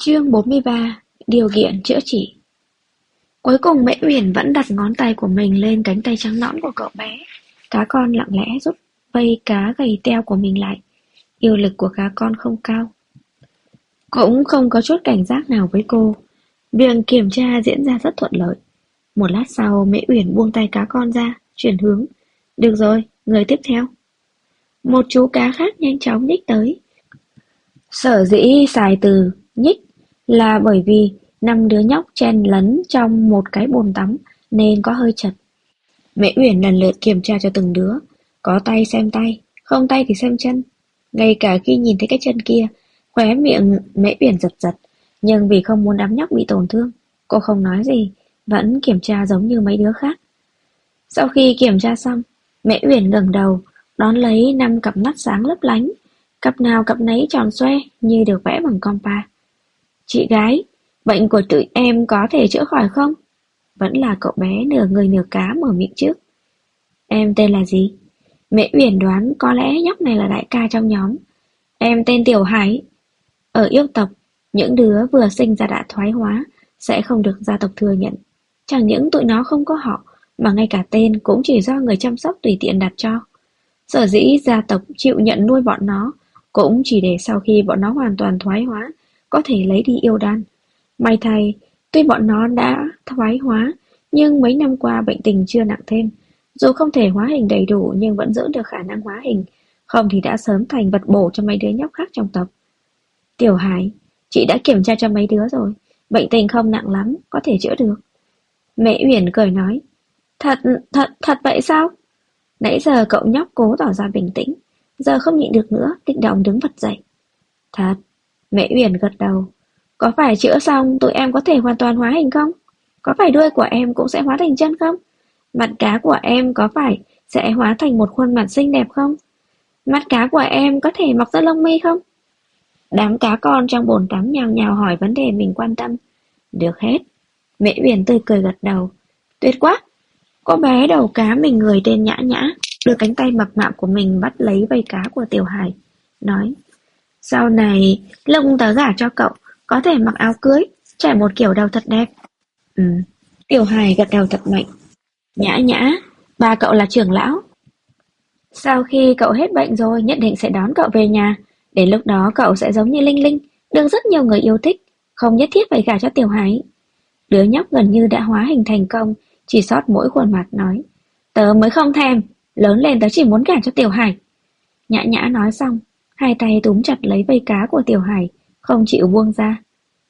Chương 43. Điều kiện chữa trị. Cuối cùng Mễ Uyển vẫn đặt ngón tay của mình lên cánh tay trắng nõn của cậu bé. Cá con lặng lẽ rút vây cá gầy teo của mình lại. Yêu lực của cá con không cao, cũng không có chút cảnh giác nào với cô. Việc kiểm tra diễn ra rất thuận lợi. Một lát sau, Mễ Uyển buông tay cá con ra, chuyển hướng. Được rồi, người tiếp theo. Một chú cá khác nhanh chóng nhích tới. Sở dĩ xài từ nhích là bởi vì 5 đứa nhóc chen lấn trong một cái bồn tắm nên có hơi chật. Mễ Uyển lần lượt kiểm tra cho từng đứa. Có tay xem tay, không tay thì xem chân. Ngay cả khi nhìn thấy cái chân kia, khóe miệng Mễ Uyển giật giật. Nhưng vì không muốn đám nhóc bị tổn thương, cô không nói gì, vẫn kiểm tra giống như mấy đứa khác. Sau khi kiểm tra xong, Mễ Uyển ngẩng đầu, đón lấy 5 cặp mắt sáng lấp lánh. Cặp nào cặp nấy tròn xoe như được vẽ bằng compa. Chị gái, bệnh của tụi em có thể chữa khỏi không? Vẫn là cậu bé nửa người nửa cá mở miệng trước. Em tên là gì? Mễ Uyển đoán có lẽ nhóc này là đại ca trong nhóm. Em tên Tiểu Hải. Ở yêu tộc, những đứa vừa sinh ra đã thoái hóa sẽ không được gia tộc thừa nhận. Chẳng những tụi nó không có họ, mà ngay cả tên cũng chỉ do người chăm sóc tùy tiện đặt cho. Sở dĩ gia tộc chịu nhận nuôi bọn nó cũng chỉ để sau khi bọn nó hoàn toàn thoái hóa có thể lấy đi yêu đan. May thay, tuy bọn nó đã thoái hóa, nhưng mấy năm qua bệnh tình chưa nặng thêm. Dù không thể hóa hình đầy đủ nhưng vẫn giữ được khả năng hóa hình, không thì đã sớm thành vật bổ cho mấy đứa nhóc khác trong tộc. Tiểu Hải, chị đã kiểm tra cho mấy đứa rồi, bệnh tình không nặng lắm, có thể chữa được. Mẹ Uyển cười nói, thật vậy sao? Nãy giờ cậu nhóc cố tỏ ra bình tĩnh, giờ không nhịn được nữa, kích động đứng bật dậy. Thật, Mẹ Uyển gật đầu. Có phải chữa xong tụi em có thể hoàn toàn hóa hình không? Có phải đuôi của em cũng sẽ hóa thành chân không? Mặt cá của em có phải sẽ hóa thành một khuôn mặt xinh đẹp không? Mắt cá của em có thể mọc ra lông mi không? Đám cá con trong bồn tắm nhào nhào hỏi vấn đề mình quan tâm. Được hết. Mẹ Uyển tươi cười gật đầu. Tuyệt quá. Cô bé đầu cá mình người tên Nhã Nhã đưa cánh tay mập mạp của mình bắt lấy vây cá của Tiểu Hải, nói: Sau này lúc tớ gả cho cậu có thể mặc áo cưới, trải một kiểu đầu thật đẹp. Tiểu Hải gật đầu thật mạnh. Nhã Nhã, ba cậu là trưởng lão. Sau khi cậu hết bệnh rồi nhất định sẽ đón cậu về nhà. Đến lúc đó cậu sẽ giống như Linh Linh, được rất nhiều người yêu thích, không nhất thiết phải gả cho Tiểu Hải. Đứa nhóc gần như đã hóa hình thành công, chỉ sót mỗi khuôn mặt nói: Tớ mới không thèm, lớn lên tớ chỉ muốn gả cho Tiểu Hải. Nhã Nhã nói xong, hai tay túm chặt lấy vây cá của Tiểu Hải, không chịu buông ra.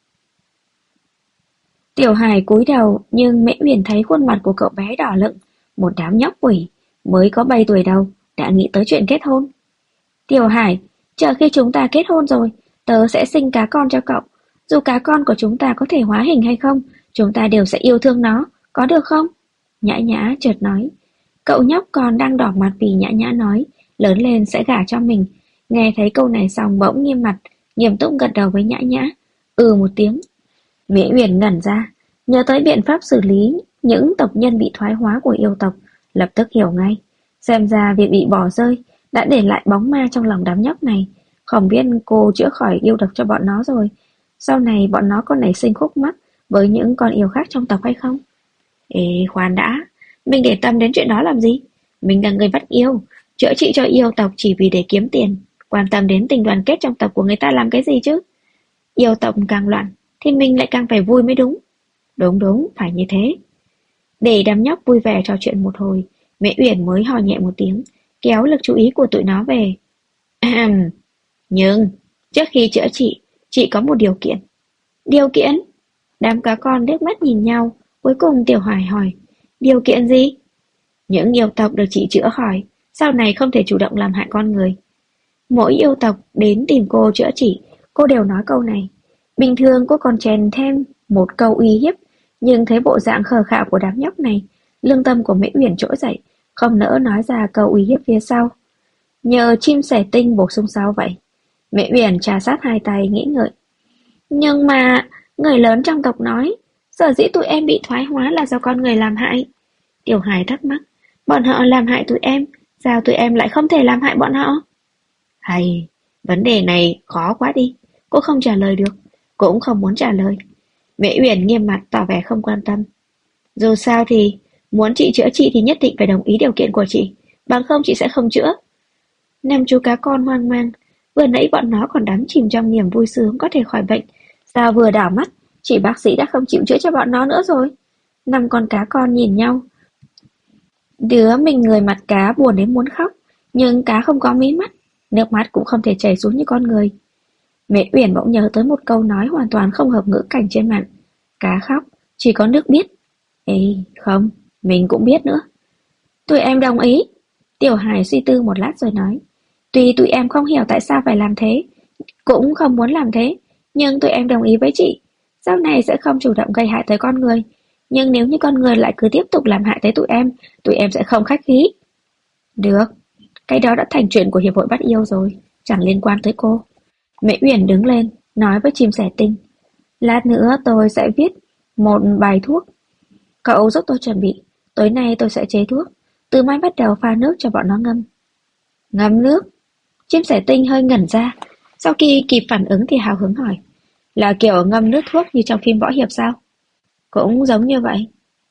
Tiểu Hải cúi đầu, nhưng Mễ Uyển thấy khuôn mặt của cậu bé đỏ lựng, một đám nhóc quỷ, mới có 7 tuổi đầu, đã nghĩ tới chuyện kết hôn. Tiểu Hải, chờ khi chúng ta kết hôn rồi, tớ sẽ sinh cá con cho cậu. Dù cá con của chúng ta có thể hóa hình hay không, chúng ta đều sẽ yêu thương nó, có được không? Nhã Nhã chợt nói. Cậu nhóc còn đang đỏ mặt vì Nhã Nhã nói, lớn lên sẽ gả cho mình. Nghe thấy câu này xong bỗng nghiêm mặt, nghiêm túc gật đầu với Nhã Nhã. Một tiếng. Mễ Uyển ngẩn ra, nhớ tới biện pháp xử lý những tộc nhân bị thoái hóa của yêu tộc, lập tức hiểu ngay. Xem ra việc bị bỏ rơi đã để lại bóng ma trong lòng đám nhóc này. Không biết cô chữa khỏi yêu độc cho bọn nó rồi, sau này bọn nó có nảy sinh khúc mắc với những con yêu khác trong tộc hay không? Khoan đã, mình để tâm đến chuyện đó làm gì? Mình là người bắt yêu, chữa trị cho yêu tộc chỉ vì để kiếm tiền, quan tâm đến tình đoàn kết trong tộc của người ta làm cái gì chứ? Yêu tộc càng loạn thì mình lại càng phải vui mới đúng. Đúng, phải như thế. Để đám nhóc vui vẻ trò chuyện một hồi, Mễ Uyển mới hò nhẹ một tiếng, kéo lực chú ý của tụi nó về. Nhưng trước khi chữa trị, chị có một điều kiện. Điều kiện? Đám cá con liếc mắt nhìn nhau, cuối cùng Tiểu Hải hỏi. Điều kiện gì? Những yêu tộc được chị chữa khỏi, sau này không thể chủ động làm hại con người. Mỗi yêu tộc đến tìm cô chữa trị, cô đều nói câu này. Bình thường cô còn chèn thêm một câu uy hiếp, nhưng thấy bộ dạng khờ khạo của đám nhóc này, lương tâm của Mễ Uyển trỗi dậy, không nỡ nói ra câu uy hiếp phía sau. Nhờ chim sẻ tinh bổ sung sao vậy? Mễ Uyển trà sát hai tay nghĩ ngợi. Nhưng mà người lớn trong tộc nói, sở dĩ tụi em bị thoái hóa là do con người làm hại. Tiểu Hải thắc mắc, bọn họ làm hại tụi em, sao tụi em lại không thể làm hại bọn họ? Hay, vấn đề này khó quá đi, cô không trả lời được. cũng không muốn trả lời. Mễ Uyển nghiêm mặt tỏ vẻ không quan tâm. Dù sao thì, muốn chị chữa trị thì nhất định phải đồng ý điều kiện của chị, bằng không chị sẽ không chữa. Năm chú cá con hoang mang, vừa nãy bọn nó còn đắm chìm trong niềm vui sướng có thể khỏi bệnh, sao vừa đảo mắt, chị bác sĩ đã không chịu chữa cho bọn nó nữa rồi. Năm con cá con nhìn nhau, đứa mình người mặt cá buồn đến muốn khóc, nhưng cá không có mí mắt, nước mắt cũng không thể chảy xuống như con người. Mẹ Uyển bỗng nhớ tới một câu nói hoàn toàn không hợp ngữ cảnh trên mạng. Cá khóc, chỉ có nước biết. Ê, không, mình cũng biết nữa. Tụi em đồng ý. Tiểu Hải suy tư một lát rồi nói. Tuy tụi em không hiểu tại sao phải làm thế, cũng không muốn làm thế, nhưng tụi em đồng ý với chị. Sau này sẽ không chủ động gây hại tới con người. Nhưng nếu như con người lại cứ tiếp tục làm hại tới tụi em sẽ không khách khí. Được, cái đó đã thành chuyện của Hiệp hội Bắt Yêu rồi, chẳng liên quan tới cô. Mẹ Uyển đứng lên, nói với chim sẻ tinh. Lát nữa tôi sẽ viết một bài thuốc. Cậu giúp tôi chuẩn bị, tối nay tôi sẽ chế thuốc. Từ mai bắt đầu pha nước cho bọn nó ngâm. Ngâm nước? Chim sẻ tinh hơi ngẩn ra. Sau khi kịp phản ứng thì hào hứng hỏi. Là kiểu ngâm nước thuốc như trong phim võ hiệp sao? Cũng giống như vậy.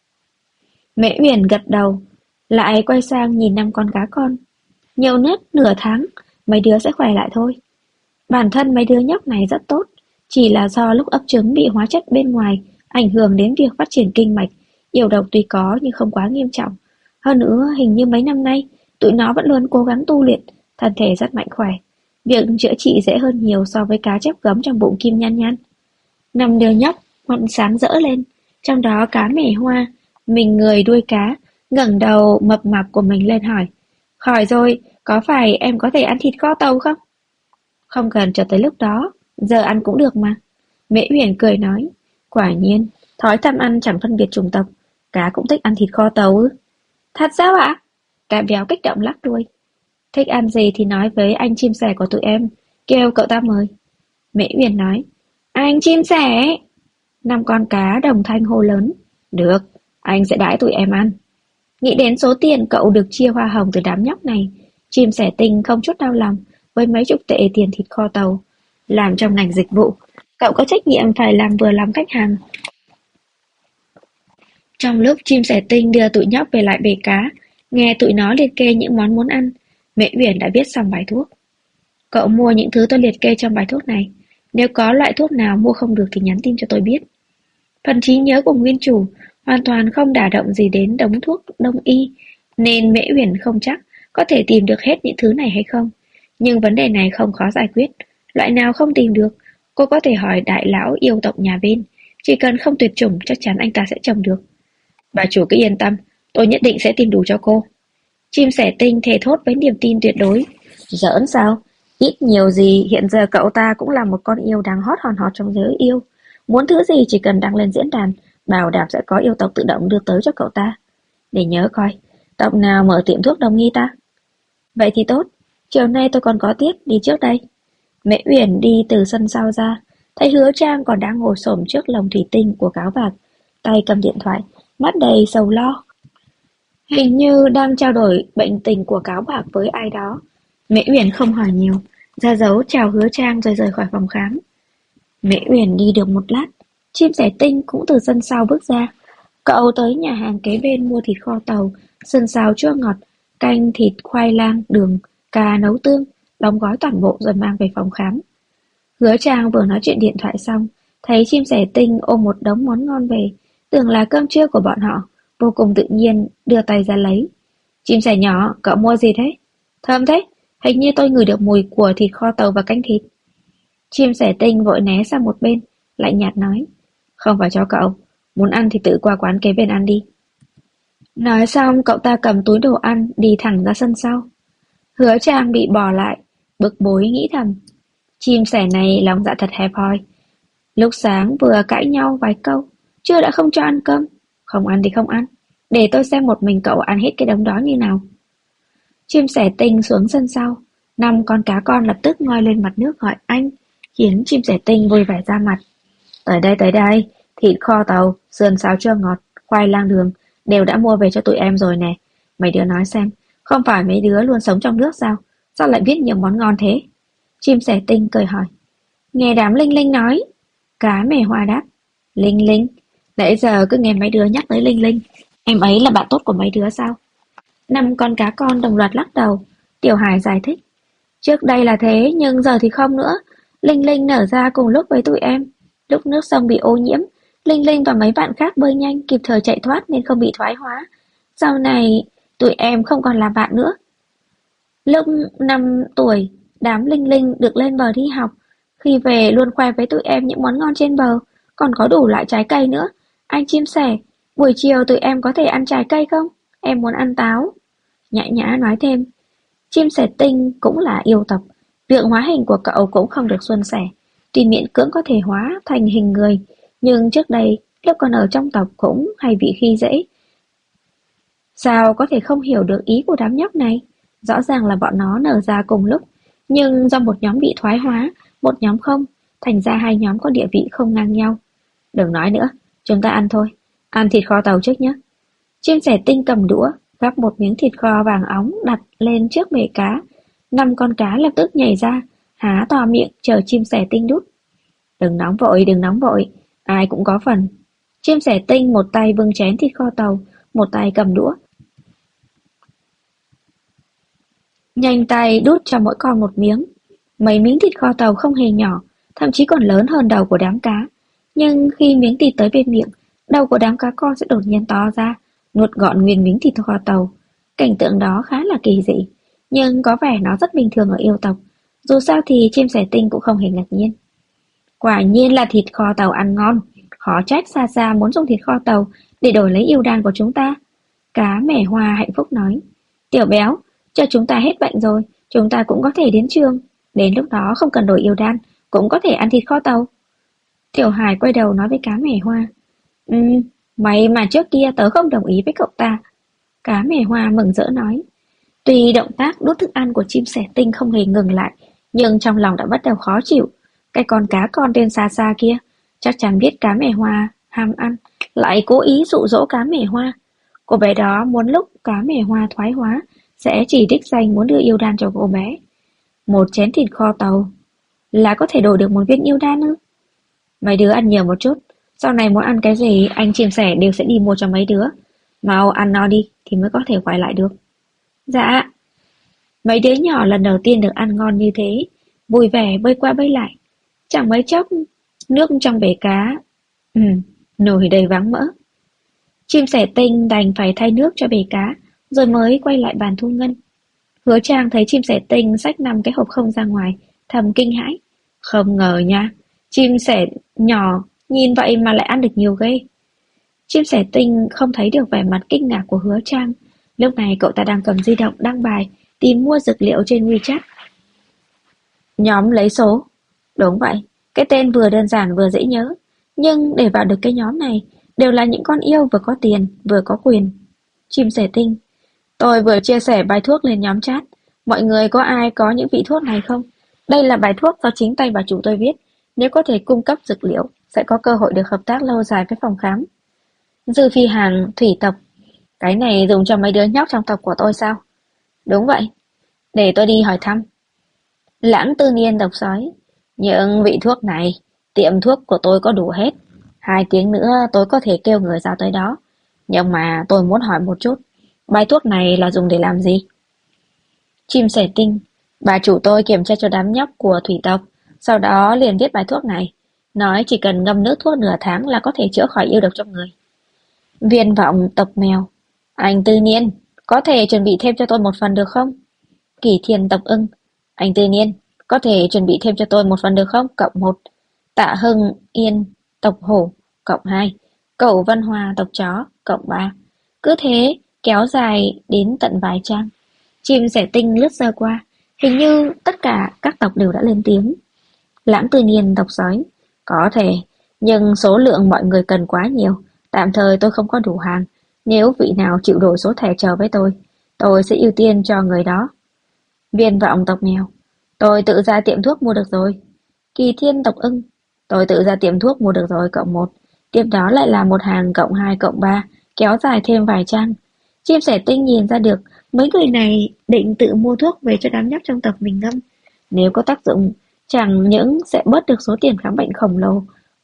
Mẹ Uyển gật đầu, lại quay sang nhìn năm con cá con. Nhiều nhất nửa tháng, mấy đứa sẽ khỏe lại thôi. Bản thân mấy đứa nhóc này rất tốt, chỉ là do lúc ấp trứng bị hóa chất bên ngoài ảnh hưởng đến việc phát triển kinh mạch, yêu độc tuy có nhưng không quá nghiêm trọng. Hơn nữa, hình như mấy năm nay, tụi nó vẫn luôn cố gắng tu luyện, thân thể rất mạnh khỏe. Việc chữa trị dễ hơn nhiều so với cá chép gấm trong bụng Kim Nhan Nhan. Năm đứa nhóc, mắt sáng rỡ lên, trong đó cá mẻ hoa, mình người đuôi cá, ngẩng đầu mập mạp của mình lên hỏi. Khỏi rồi, có phải em có thể ăn thịt kho tàu không? Không cần chờ tới lúc đó, giờ ăn cũng được mà. Mễ Uyển cười nói, quả nhiên, thói tham ăn chẳng phân biệt chủng tộc, cá cũng thích ăn thịt kho tàu ư? Thật sao ạ? Cá béo kích động lắc đuôi. Thích ăn gì thì nói với anh chim sẻ của tụi em, kêu cậu ta mời. Mễ Uyển nói, anh chim sẻ. Năm con cá đồng thanh hô lớn, được, anh sẽ đãi tụi em ăn. Nghĩ đến số tiền cậu được chia hoa hồng từ đám nhóc này, chim sẻ tinh không chút đau lòng với mấy chục tệ tiền thịt kho tàu. Làm trong ngành dịch vụ, cậu có trách nhiệm phải làm vừa lòng khách hàng. Trong lúc chim sẻ tinh đưa tụi nhóc về lại bể cá, nghe tụi nó liệt kê những món muốn ăn, Mẹ Uyển đã viết xong bài thuốc. Cậu mua những thứ tôi liệt kê trong bài thuốc này. Nếu có loại thuốc nào mua không được thì nhắn tin cho tôi biết. Phần trí nhớ của nguyên chủ hoàn toàn không đả động gì đến đống thuốc đông y, nên Mễ Uyển không chắc có thể tìm được hết những thứ này hay không. Nhưng vấn đề này không khó giải quyết. Loại nào không tìm được, cô có thể hỏi đại lão yêu tộc nhà bên. Chỉ cần không tuyệt chủng, chắc chắn anh ta sẽ trồng được. Bà chủ cứ yên tâm, tôi nhất định sẽ tìm đủ cho cô. Chim sẻ tinh thề thốt với niềm tin tuyệt đối. Giỡn sao? Ít nhiều gì hiện giờ cậu ta cũng là một con yêu đang hot hòn hot trong giới yêu. Muốn thứ gì chỉ cần đăng lên diễn đàn, bảo đảm sẽ có yêu tộc tự động đưa tới cho cậu ta. Để nhớ coi, tộc nào mở tiệm thuốc đông y ta? Vậy thì tốt, chiều nay tôi còn có tiết, đi trước đây. Mễ Uyển đi từ sân sau ra, thấy Hứa Trang còn đang ngồi xổm trước lồng thủy tinh của cáo bạc, tay cầm điện thoại, mắt đầy sầu lo. Hình như đang trao đổi bệnh tình của cáo bạc với ai đó. Mễ Uyển không hỏi nhiều, ra dấu chào Hứa Trang rồi rời khỏi phòng khám. Mễ Uyển đi được một lát, chim sẻ tinh cũng từ sân sau bước ra. Cậu tới nhà hàng kế bên mua thịt kho tàu, sườn xào chua ngọt, canh thịt khoai lang, đường, cà nấu tương, đóng gói toàn bộ rồi mang về phòng khám. Hứa Trang vừa nói chuyện điện thoại xong, thấy chim sẻ tinh ôm một đống món ngon về, tưởng là cơm trưa của bọn họ, vô cùng tự nhiên đưa tay ra lấy. Chim sẻ nhỏ, cậu mua gì thế? Thơm thế, hình như tôi ngửi được mùi của thịt kho tàu và canh thịt. Chim sẻ tinh vội né sang một bên, lạnh nhạt nói, không phải cho cậu, muốn ăn thì tự qua quán kế bên ăn đi. Nói xong cậu ta cầm túi đồ ăn đi thẳng ra sân sau. Hứa Trang bị bỏ lại, bực bối nghĩ thầm, chim sẻ này lòng dạ thật hẹp hòi. Lúc sáng vừa cãi nhau vài câu, chưa đã không cho ăn cơm, không ăn thì không ăn, để tôi xem một mình cậu ăn hết cái đống đó như nào. Chim sẻ tinh xuống sân sau, 5 con cá con lập tức ngoi lên mặt nước gọi anh, khiến chim sẻ tinh vui vẻ ra mặt. Tới đây, thịt kho tàu, sườn xào chua ngọt, khoai lang đường, đều đã mua về cho tụi em rồi nè. Mấy đứa nói xem, không phải mấy đứa luôn sống trong nước sao? Sao lại biết nhiều món ngon thế? Chim sẻ tinh cười hỏi. Nghe đám Linh Linh nói, Cá mè hoa đáp. Linh Linh, nãy giờ cứ nghe mấy đứa nhắc tới Linh Linh. Em ấy là bạn tốt của mấy đứa sao? Năm con cá con đồng loạt lắc đầu. Tiểu Hải giải thích. Trước đây là thế, nhưng giờ thì không nữa. Linh Linh nở ra cùng lúc với tụi em. Lúc nước sông bị ô nhiễm, Linh Linh và mấy bạn khác bơi nhanh kịp thời chạy thoát nên không bị thoái hóa. Sau này, tụi em không còn là bạn nữa. Lúc 5 tuổi, đám Linh Linh được lên bờ đi học. Khi về luôn khoe với tụi em những món ngon trên bờ, còn có đủ loại trái cây nữa. Anh chim sẻ, buổi chiều tụi em có thể ăn trái cây không? Em muốn ăn táo. Nhã Nhã nói thêm, chim sẻ tinh cũng là yêu tộc. Việc hóa hình của cậu cũng không được suôn sẻ. Tuy miễn cưỡng có thể hóa thành hình người, nhưng trước đây lúc còn ở trong tộc cũng hay bị khi dễ. Sao có thể không hiểu được ý của đám nhóc này? Rõ ràng là bọn nó nở ra cùng lúc, nhưng do một nhóm bị thoái hóa, một nhóm không, thành ra hai nhóm có địa vị không ngang nhau. Đừng nói nữa, chúng ta ăn thôi. Ăn thịt kho tàu trước nhé. Chim sẻ tinh cầm đũa, gắp một miếng thịt kho vàng óng đặt lên trước bể cá. 5 con cá lập tức nhảy ra, há to miệng chờ chim sẻ tinh đút. Đừng nóng vội, ai cũng có phần. Chim sẻ tinh một tay bưng chén thịt kho tàu, một tay cầm đũa. Nhanh tay đút cho mỗi con một miếng. Mấy miếng thịt kho tàu không hề nhỏ, thậm chí còn lớn hơn đầu của đám cá. Nhưng khi miếng thịt tới bên miệng, đầu của đám cá con sẽ đột nhiên to ra, nuốt gọn nguyên miếng thịt kho tàu. Cảnh tượng đó khá là kỳ dị, nhưng có vẻ nó rất bình thường ở yêu tộc. Dù sao thì chim sẻ tinh cũng không hề ngạc nhiên. Quả nhiên là thịt kho tàu ăn ngon, khó trách xa xa muốn dùng thịt kho tàu để đổi lấy yêu đan của chúng ta. Cá mẻ hoa hạnh phúc nói, Tiểu béo, cho chúng ta hết bệnh rồi, chúng ta cũng có thể đến trường. Đến lúc đó không cần đổi yêu đan, cũng có thể ăn thịt kho tàu. Tiểu Hải quay đầu nói với cá mẻ hoa, may mà trước kia tớ không đồng ý với cậu ta. Cá mẻ hoa mừng rỡ nói, tuy động tác đút thức ăn của chim sẻ tinh không hề ngừng lại, nhưng trong lòng đã bắt đầu khó chịu. Cái con cá con tên xa xa kia, chắc chắn biết cá mẻ hoa ham ăn, lại cố ý dụ dỗ cá mẻ hoa. Cô bé đó muốn lúc cá mẻ hoa thoái hóa, sẽ chỉ đích danh muốn đưa yêu đan cho cô bé. Một chén thịt kho tàu là có thể đổi được một viên yêu đan ư? Mấy đứa ăn nhiều một chút, sau này muốn ăn cái gì anh chim sẻ đều sẽ đi mua cho mấy đứa. Mau ăn no đi thì mới có thể quay lại được. Dạ. Mấy đứa nhỏ lần đầu tiên được ăn ngon như thế, vui vẻ bơi qua bơi lại. Chẳng mấy chốc, nước trong bể cá, nồi đầy váng mỡ. Chim sẻ tinh đành phải thay nước cho bể cá, rồi mới quay lại bàn thu ngân. Hứa Trang thấy chim sẻ tinh xách 5 cái hộp không ra ngoài, thầm kinh hãi. Không ngờ nha, chim sẻ nhỏ nhìn vậy mà lại ăn được nhiều ghê. Chim sẻ tinh không thấy được vẻ mặt kinh ngạc của Hứa Trang. Lúc này cậu ta đang cầm di động đăng bài, tìm mua dược liệu trên WeChat. Nhóm lấy số. Đúng vậy, cái tên vừa đơn giản vừa dễ nhớ. Nhưng để vào được cái nhóm này, đều là những con yêu vừa có tiền, vừa có quyền. Chim sẻ tinh. Tôi vừa chia sẻ bài thuốc lên nhóm chat. Mọi người có ai có những vị thuốc này không? Đây là bài thuốc do chính tay bà chủ tôi viết. Nếu có thể cung cấp dược liệu, sẽ có cơ hội được hợp tác lâu dài với phòng khám. Dư Phi Hàn, thủy tộc. Cái này dùng cho mấy đứa nhóc trong tộc của tôi sao? Đúng vậy. Để tôi đi hỏi thăm. Lãng Tư Niên độc sói. Những vị thuốc này, tiệm thuốc của tôi có đủ hết. 2 tiếng nữa tôi có thể kêu người giao tới đó. Nhưng mà tôi muốn hỏi một chút. Bài thuốc này là dùng để làm gì? Chim sẻ tinh. Bà chủ tôi kiểm tra cho đám nhóc của thủy tộc, sau đó liền viết bài thuốc này. Nói chỉ cần ngâm nước thuốc nửa tháng là có thể chữa khỏi yêu độc trong người. Viên vọng tộc mèo. Anh Tư Niên, có thể chuẩn bị thêm cho tôi một phần được không? Kỷ Thiên tộc ưng. Anh Tư Niên, có thể chuẩn bị thêm cho tôi một phần được không? Cộng 1. Tạ Hưng Yên tộc hổ. Cộng 2. Cẩu Văn Hòa tộc chó. Cộng 3. Cứ thế kéo dài đến tận vài trang. Chim sẻ tinh lướt sơ qua, hình như tất cả các tộc đều đã lên tiếng. Lãng Tư Niên tộc sói. Có thể, nhưng số lượng mọi người cần quá nhiều. Tạm thời tôi không có đủ hàng. Nếu vị nào chịu đổi số thẻ chờ với tôi sẽ ưu tiên cho người đó. Viên vọng tộc mèo. Tôi tự ra tiệm thuốc mua được rồi. Kỳ Thiên tộc ưng. Tôi tự ra tiệm thuốc mua được rồi. Cộng 1. Tiếp đó lại là một hàng cộng 2 cộng 3, kéo dài thêm vài trang. Chim sẻ tinh nhìn ra được mấy người này định tự mua thuốc về cho đám nhóc trong tộc mình ngâm. Nếu có tác dụng, chẳng những sẽ bớt được số tiền khám bệnh khổng lồ,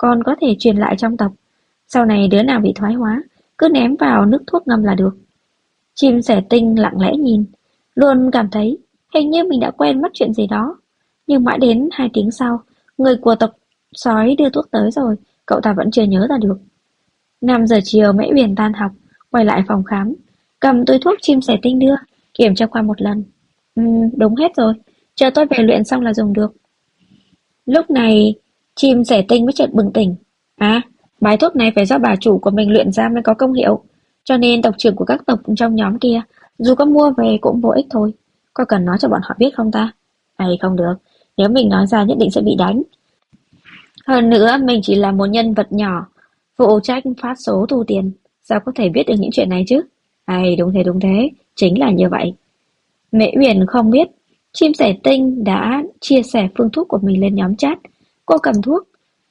còn có thể truyền lại trong tộc. Sau này đứa nào bị thoái hóa, cứ ném vào nước thuốc ngâm là được. Chim sẻ tinh lặng lẽ nhìn, luôn cảm thấy hình như mình đã quên mất chuyện gì đó. Nhưng mãi đến 2 tiếng sau, người của tộc sói đưa thuốc tới rồi, cậu ta vẫn chưa nhớ ra được. 5 giờ chiều Mễ Uyển tan học, quay lại phòng khám, cầm túi thuốc chim sẻ tinh đưa, kiểm tra qua một lần. Đúng hết rồi, chờ tôi về luyện xong là dùng được. Lúc này, chim sẻ tinh mới chợt bừng tỉnh. À, bài thuốc này phải do bà chủ của mình luyện ra mới có công hiệu. Cho nên tộc trưởng của các tộc trong nhóm kia, dù có mua về cũng vô ích thôi. Có cần nói cho bọn họ biết không ta? Hay không được, nếu mình nói ra nhất định sẽ bị đánh. Hơn nữa, mình chỉ là một nhân vật nhỏ, phụ trách phát số thu tiền. Sao có thể biết được những chuyện này chứ? Hay, đúng thế, chính là như vậy. Mễ Uyển không biết, chim sẻ tinh đã chia sẻ phương thuốc của mình lên nhóm chat. Cô cầm thuốc,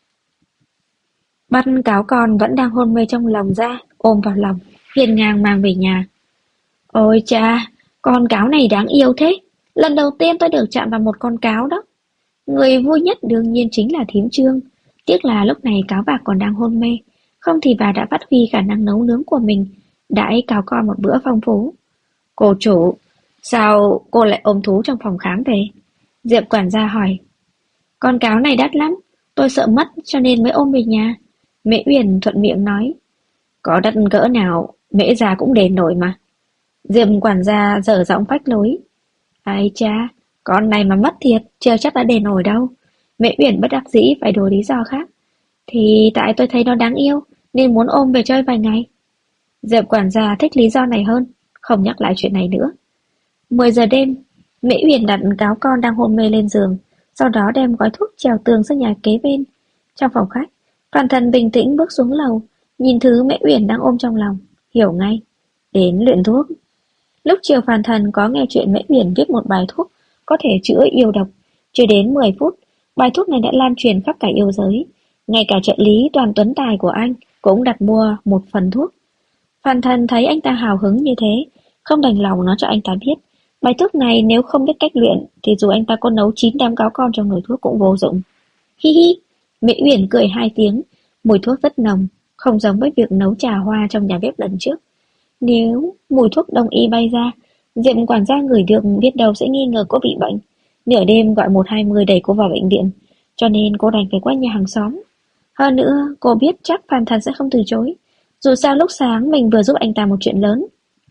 bắt cáo con vẫn đang hôn mê trong lòng ra, ôm vào lòng, hiên ngang mang về nhà. Ôi cha, con cáo này đáng yêu thế. Lần đầu tiên tôi được chạm vào một con cáo đó. Người vui nhất đương nhiên chính là thím Trương. Tiếc là lúc này cáo bà còn đang hôn mê, không thì bà đã phát huy khả năng nấu nướng của mình, đãi cáo con một bữa phong phú. Cô chủ, sao cô lại ôm thú trong phòng khám về? Diệp quản gia hỏi. Con cáo này đắt lắm, tôi sợ mất cho nên mới ôm về nhà. Mễ Uyển thuận miệng nói. Có đắt cỡ nào, Mễ già cũng đền nổi mà. Diệp quản gia dở giọng phách lối. Ai cha, con này mà mất thiệt, chưa chắc đã đền nổi đâu. Mễ Uyển bất đắc dĩ phải đổi lý do khác. Thì tại tôi thấy nó đáng yêu, nên muốn ôm về chơi vài ngày. Diệp quản gia thích lý do này hơn, không nhắc lại chuyện này nữa. 10 giờ đêm, Mễ Uyển đặt cáo con đang hôn mê lên giường, sau đó đem gói thuốc trèo tường sang nhà kế bên. Trong phòng khách, Phan Thần bình tĩnh bước xuống lầu, nhìn thứ Mễ Uyển đang ôm trong lòng, hiểu ngay. Đến luyện thuốc. Lúc chiều Phan Thần có nghe chuyện Mễ Uyển viết một bài thuốc có thể chữa yêu độc. Chưa đến 10 phút, bài thuốc này đã lan truyền khắp cả yêu giới. Ngay cả trợ lý Toàn Tuấn Tài của anh cũng đặt mua một phần thuốc. Phan Thần thấy anh ta hào hứng như thế, không đành lòng nói cho anh ta biết. Bài thuốc này nếu không biết cách luyện thì dù anh ta có nấu 9 đám cáo con trong nồi thuốc cũng vô dụng. Hi hi, Mễ Uyển cười 2 tiếng, mùi thuốc rất nồng, không giống với việc nấu trà hoa trong nhà bếp lần trước. Nếu mùi thuốc đông y bay ra, Diệp quản gia ngửi được biết đâu sẽ nghi ngờ cô bị bệnh. Nửa đêm gọi 120 đẩy cô vào bệnh viện, cho nên cô đành phải qua nhà hàng xóm. Hơn nữa, cô biết chắc Phan Thần sẽ không từ chối. Dù sao lúc sáng mình vừa giúp anh ta một chuyện lớn.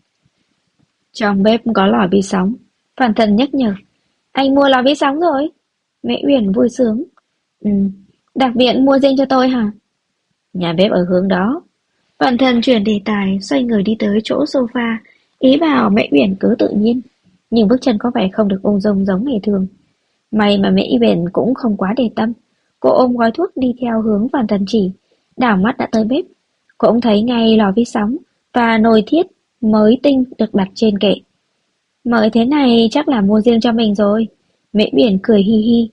Trong bếp có lò vi sóng, Phan Thần nhắc nhở. Anh mua lò vi sóng rồi. Mẹ Uyển vui sướng. Đặc biệt mua riêng cho tôi hả? Nhà bếp ở hướng đó. Phan Thần chuyển đề tài, xoay người đi tới chỗ sofa, ý bảo Mẹ Uyển cứ tự nhiên. Nhưng bước chân có vẻ không được ung dung giống ngày thường. May mà Mẹ Uyển cũng không quá để tâm. Cô ôm gói thuốc đi theo hướng Phan Thần chỉ, đảo mắt đã tới bếp. Cô cũng thấy ngay lò vi sóng và nồi thiết mới tinh được đặt trên kệ. Mới thế này chắc là mua riêng cho mình rồi. Mễ Uyển cười hi hi.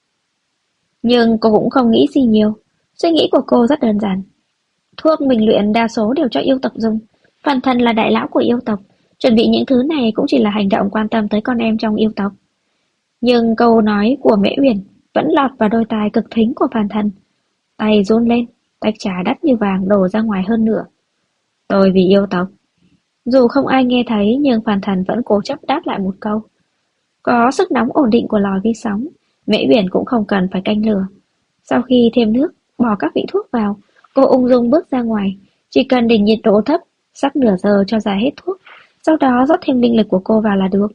Nhưng cô cũng không nghĩ gì nhiều. Suy nghĩ của cô rất đơn giản. Thuốc mình luyện đa số đều cho yêu tộc dùng. Phan Thần là đại lão của yêu tộc, chuẩn bị những thứ này cũng chỉ là hành động quan tâm tới con em trong yêu tộc. Nhưng câu nói của Mễ Uyển vẫn lọt vào đôi tai cực thính của Phan Thần. Tay run lên, tách trà đắt như vàng đổ ra ngoài hơn nữa. Tôi vì yêu tộc. Dù không ai nghe thấy nhưng Phan Thần vẫn cố chấp đáp lại một câu. Có sức nóng ổn định của lò vi sóng, Mễ Uyển cũng không cần phải canh lửa. Sau khi thêm nước, bỏ các vị thuốc vào, cô ung dung bước ra ngoài. Chỉ cần để nhiệt độ thấp, sắp nửa giờ cho ra hết thuốc, sau đó rót thêm linh lực của cô vào là được.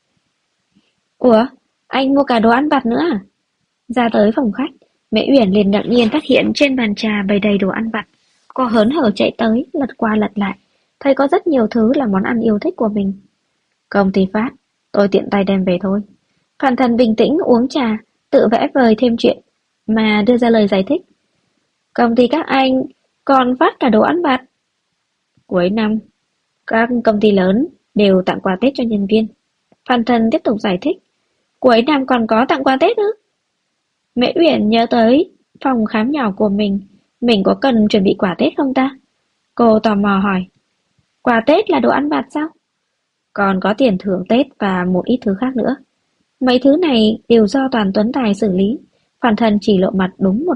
Ủa, anh mua cả đồ ăn vặt nữa à? Ra tới phòng khách, Mễ Uyển liền ngạc nhiên phát hiện trên bàn trà bày đầy đồ ăn vặt. Cô hớn hở chạy tới, lật qua lật lại, thấy có rất nhiều thứ là món ăn yêu thích của mình. Công ty phát, tôi tiện tay đem về thôi. Phan Thần bình tĩnh uống trà, tự vẽ vời thêm chuyện, mà đưa ra lời giải thích. Công ty các anh còn phát cả đồ ăn vặt. Cuối năm, các công ty lớn đều tặng quà Tết cho nhân viên. Phan Thần tiếp tục giải thích. Cuối năm còn có tặng quà Tết ư? Mễ Uyển nhớ tới phòng khám nhỏ của mình có cần chuẩn bị quà Tết không ta? Cô tò mò hỏi. Quà Tết là đồ ăn vặt sao? Còn có tiền thưởng Tết và một ít thứ khác nữa. Mấy thứ này đều do Toàn Tuấn Tài xử lý. Phan Thần chỉ lộ mặt đúng một lần,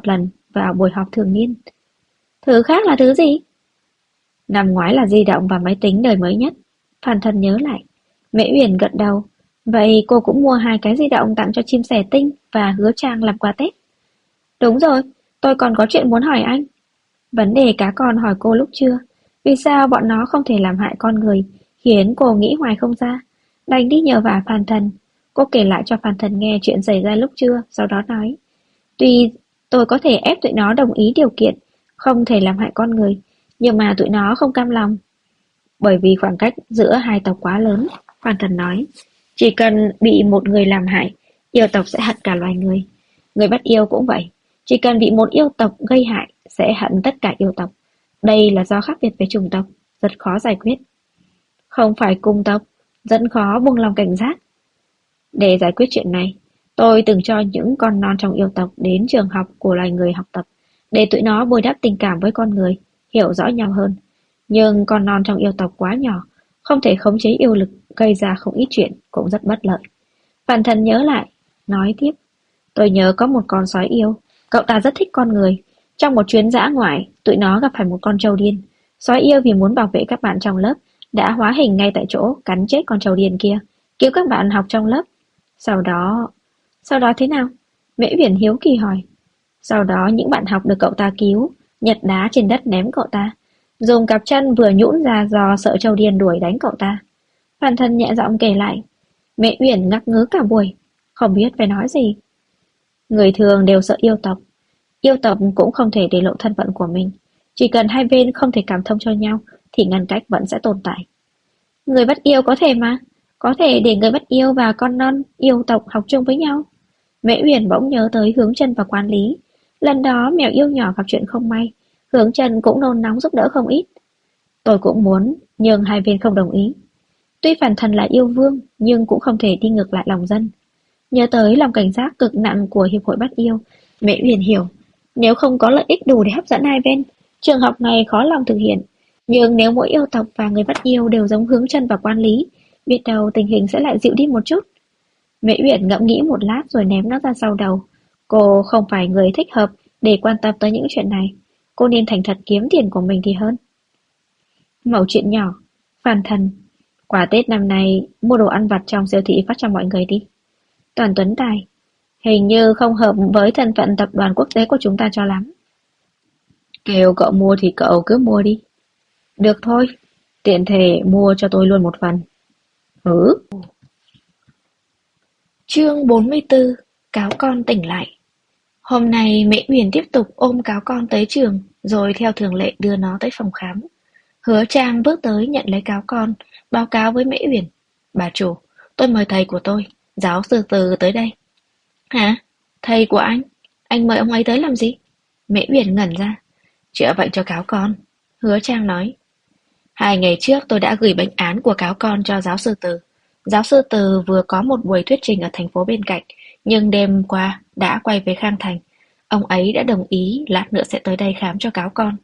vào buổi họp thường niên. Thứ khác là thứ gì? Năm ngoái là di động và máy tính đời mới nhất. Phan Thân nhớ lại. Mễ Uyển gật đầu. Vậy cô cũng mua 2 cái di động tặng cho chim sẻ tinh và Hứa Trang làm quà Tết. Đúng rồi, tôi còn có chuyện muốn hỏi anh. Vấn đề cá con hỏi cô lúc trưa. Vì sao bọn nó không thể làm hại con người, khiến cô nghĩ hoài không ra. Đành đi nhờ vả Phan Thân. Cô kể lại cho Phan Thân nghe chuyện xảy ra lúc trưa, sau đó nói. Tuy tôi có thể ép tụi nó đồng ý điều kiện, không thể làm hại con người, nhưng mà tụi nó không cam lòng. Bởi vì khoảng cách giữa hai tộc quá lớn, Phan Thần nói. Chỉ cần bị một người làm hại, yêu tộc sẽ hận cả loài người. Người bắt yêu cũng vậy. Chỉ cần bị một yêu tộc gây hại, sẽ hận tất cả yêu tộc. Đây là do khác biệt về chủng tộc, rất khó giải quyết. Không phải cùng tộc, rất khó buông lòng cảnh giác. Để giải quyết chuyện này, tôi từng cho những con non trong yêu tộc đến trường học của loài người học tập, để tụi nó bồi đắp tình cảm với con người, hiểu rõ nhau hơn. Nhưng con non trong yêu tộc quá nhỏ, không thể khống chế yêu lực, gây ra không ít chuyện, cũng rất bất lợi. Bản thân nhớ lại, nói tiếp. Tôi nhớ có một con sói yêu, cậu ta rất thích con người. Trong một chuyến dã ngoại, tụi nó gặp phải một con trâu điên. Sói yêu vì muốn bảo vệ các bạn trong lớp, đã hóa hình ngay tại chỗ, cắn chết con trâu điên kia, cứu các bạn học trong lớp. Sau đó thế nào? Mễ Viễn hiếu kỳ hỏi. Sau đó những bạn học được cậu ta cứu, nhặt đá trên đất ném cậu ta, dùng cặp chân vừa nhũn ra do sợ trâu điên đuổi đánh cậu ta. Phan Thân nhẹ giọng kể lại. Mễ Uyển ngắc ngứ cả buổi, không biết phải nói gì. Người thường đều sợ yêu tộc cũng không thể để lộ thân phận của mình. Chỉ cần hai bên không thể cảm thông cho nhau, thì ngăn cách vẫn sẽ tồn tại. Người bắt yêu có thể mà, có thể để người bắt yêu và con non yêu tộc học chung với nhau. Mễ Uyển bỗng nhớ tới Hướng Chân và Quan Lý. Lần đó mèo yêu nhỏ gặp chuyện không may, Hướng Chân cũng nôn nóng giúp đỡ không ít. Tôi cũng muốn, nhưng hai bên không đồng ý. Tuy Phản Thần là yêu vương, nhưng cũng không thể đi ngược lại lòng dân. Nhớ tới lòng cảnh giác cực nặng của Hiệp hội bắt yêu, Mễ Uyển hiểu, nếu không có lợi ích đủ để hấp dẫn hai bên, trường học này khó lòng thực hiện. Nhưng nếu mỗi yêu tộc và người bắt yêu đều giống Hướng Chân và Quan Lý, biết đâu tình hình sẽ lại dịu đi một chút. Mễ Uyển ngẫm nghĩ một lát rồi ném nó ra sau đầu. Cô không phải người thích hợp để quan tâm tới những chuyện này. Cô nên thành thật kiếm tiền của mình thì hơn. Mẩu chuyện nhỏ. Phàn Thần. Quà Tết năm nay mua đồ ăn vặt trong siêu thị phát cho mọi người đi. Toàn Tuấn Tài. Hình như không hợp với thân phận tập đoàn quốc tế của chúng ta cho lắm. Kêu cậu mua thì cậu cứ mua đi. Được thôi. Tiện thể mua cho tôi luôn một phần. Ừ. Chương 44. Cáo con tỉnh lại. Hôm nay Mễ Uyển tiếp tục ôm cáo con tới trường, rồi theo thường lệ đưa nó tới phòng khám. Hứa Trang bước tới nhận lấy cáo con, báo cáo với Mễ Uyển. Bà chủ, tôi mời thầy của tôi, giáo sư Từ tới đây. Hả? Thầy của anh? Anh mời ông ấy tới làm gì? Mễ Uyển ngẩn ra. Chữa bệnh cho cáo con. Hứa Trang nói. 2 ngày trước tôi đã gửi bệnh án của cáo con cho giáo sư Từ. Giáo sư Từ vừa có một buổi thuyết trình ở thành phố bên cạnh, nhưng đêm qua đã quay về Khang Thành. Ông ấy đã đồng ý lát nữa sẽ tới đây khám cho cáo con.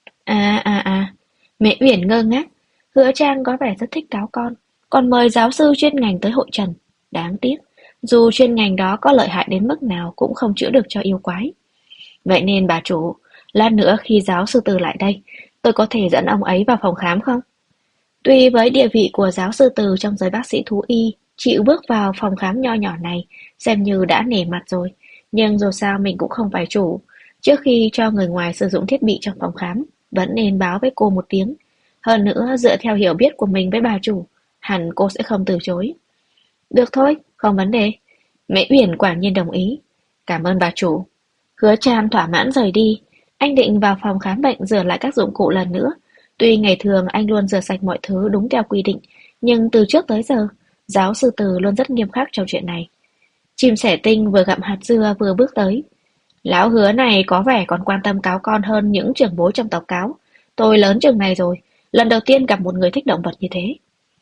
Mẹ Uyển ngơ ngác. Hứa Trang có vẻ rất thích cáo con, còn mời giáo sư chuyên ngành tới hội trần. Đáng tiếc, dù chuyên ngành đó có lợi hại đến mức nào cũng không chữa được cho yêu quái. Vậy nên bà chủ, lát nữa khi giáo sư Từ lại đây, tôi có thể dẫn ông ấy vào phòng khám không? Tuy với địa vị của giáo sư Từ trong giới bác sĩ thú y, chịu bước vào phòng khám nho nhỏ này, xem như đã nể mặt rồi. Nhưng dù sao mình cũng không phải chủ. Trước khi cho người ngoài sử dụng thiết bị trong phòng khám, vẫn nên báo với cô một tiếng. Hơn nữa, dựa theo hiểu biết của mình với bà chủ, hẳn cô sẽ không từ chối. Được thôi, không vấn đề. Mễ Uyển quả nhiên đồng ý. Cảm ơn bà chủ. Hứa Trang thỏa mãn rời đi. Anh định vào phòng khám bệnh rửa lại các dụng cụ lần nữa. Tuy ngày thường anh luôn rửa sạch mọi thứ đúng theo quy định, nhưng từ trước tới giờ, giáo sư Từ luôn rất nghiêm khắc trong chuyện này. Chim sẻ tinh vừa gặm hạt dưa vừa bước tới. Lão Hứa này có vẻ còn quan tâm cáo con hơn những trưởng bối trong tộc cáo. Tôi lớn chừng này rồi, lần đầu tiên gặp một người thích động vật như thế.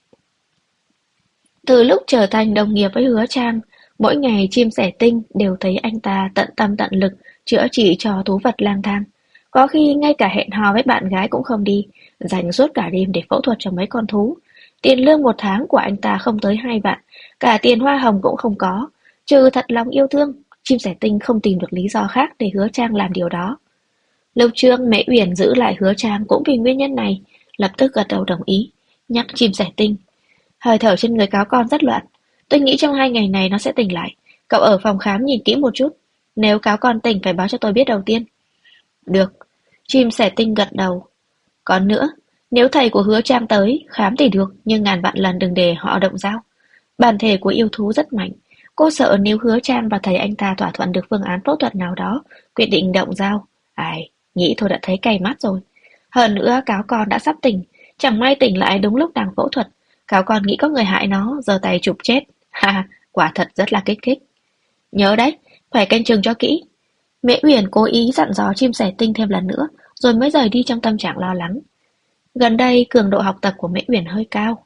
Từ lúc trở thành đồng nghiệp với Hứa Trang, mỗi ngày chim sẻ tinh đều thấy anh ta tận tâm tận lực chữa trị cho thú vật lang thang. Có khi ngay cả hẹn hò với bạn gái cũng không đi, dành suốt cả đêm để phẫu thuật cho mấy con thú. Tiền lương một tháng của anh ta không tới 2 vạn, cả tiền hoa hồng cũng không có, trừ thật lòng yêu thương. Chim sẻ tinh không tìm được lý do khác để Hứa Trang làm điều đó. Lúc trước Mễ Uyển giữ lại Hứa Trang cũng vì nguyên nhân này, lập tức gật đầu đồng ý, nhắc chim sẻ tinh. Hơi thở trên người cáo con rất loạn. Tôi nghĩ trong 2 ngày này nó sẽ tỉnh lại. Cậu ở phòng khám nhìn kỹ một chút. Nếu cáo con tỉnh phải báo cho tôi biết đầu tiên. Được. Chim sẻ tinh gật đầu. Còn nữa, nếu thầy của Hứa Trang tới, khám thì được, nhưng ngàn vạn lần đừng để họ động dao. Bản thể của yêu thú rất mạnh. Cô sợ nếu Hứa Trang và thầy anh ta thỏa thuận được phương án phẫu thuật nào đó, quyết định động dao. Ai, nghĩ thôi đã thấy cay mắt rồi. Hơn nữa, cáo con đã sắp tỉnh. Chẳng may tỉnh lại đúng lúc đang phẫu thuật. Cáo con nghĩ có người hại nó, giơ tay chụp chết. Ha, quả thật rất là kích thích. Nhớ đấy, phải canh chừng cho kỹ. Mễ Uyển cố ý dặn dò chim sẻ tinh thêm lần nữa, rồi mới rời đi trong tâm trạng lo lắng. Gần đây, cường độ học tập của Mễ Uyển hơi cao.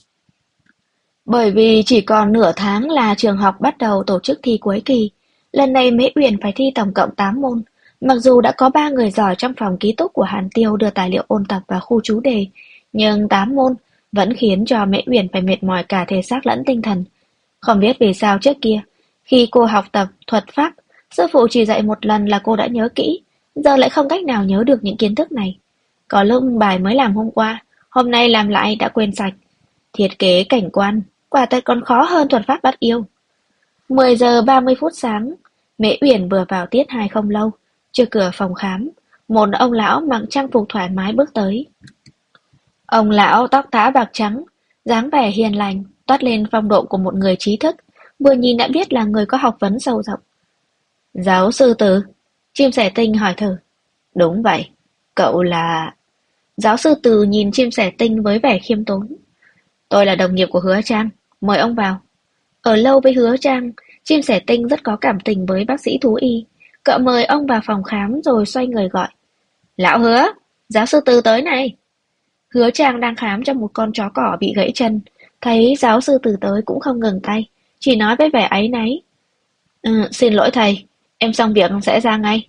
Bởi vì chỉ còn nửa tháng là trường học bắt đầu tổ chức thi cuối kỳ. Lần này Mễ Uyển phải thi tổng cộng 8 môn. Mặc dù đã có 3 người giỏi trong phòng ký túc của Hàn Tiêu đưa tài liệu ôn tập vào khu chú đề, nhưng 8 môn vẫn khiến cho Mễ Uyển phải mệt mỏi cả thể xác lẫn tinh thần. Không biết vì sao trước kia, khi cô học tập thuật pháp, sư phụ chỉ dạy một lần là cô đã nhớ kỹ, giờ lại không cách nào nhớ được những kiến thức này. Có lúc bài mới làm hôm qua, hôm nay làm lại đã quên sạch. Thiết kế cảnh quan, quả thật còn khó hơn thuật pháp bắt yêu. 10 giờ 30 phút sáng, Mễ Uyển vừa vào tiết 2 không lâu, trước cửa phòng khám, một ông lão mặc trang phục thoải mái bước tới. Ông lão tóc thả bạc trắng, dáng vẻ hiền lành, toát lên phong độ của một người trí thức, vừa nhìn đã biết là người có học vấn sâu rộng. Giáo sư Từ, chim sẻ tinh hỏi thử. Đúng vậy, cậu là... Giáo sư Từ nhìn chim sẻ tinh với vẻ khiêm tốn. Tôi là đồng nghiệp của Hứa Trang, mời ông vào. Ở lâu với Hứa Trang, chim sẻ tinh rất có cảm tình với bác sĩ thú y. Cậu mời ông vào phòng khám rồi xoay người gọi. Lão Hứa, giáo sư Từ tới này. Hứa Trang đang khám cho một con chó cỏ bị gãy chân. Thấy giáo sư Từ tới cũng không ngừng tay, chỉ nói với vẻ áy náy. Xin lỗi thầy, em xong việc sẽ ra ngay.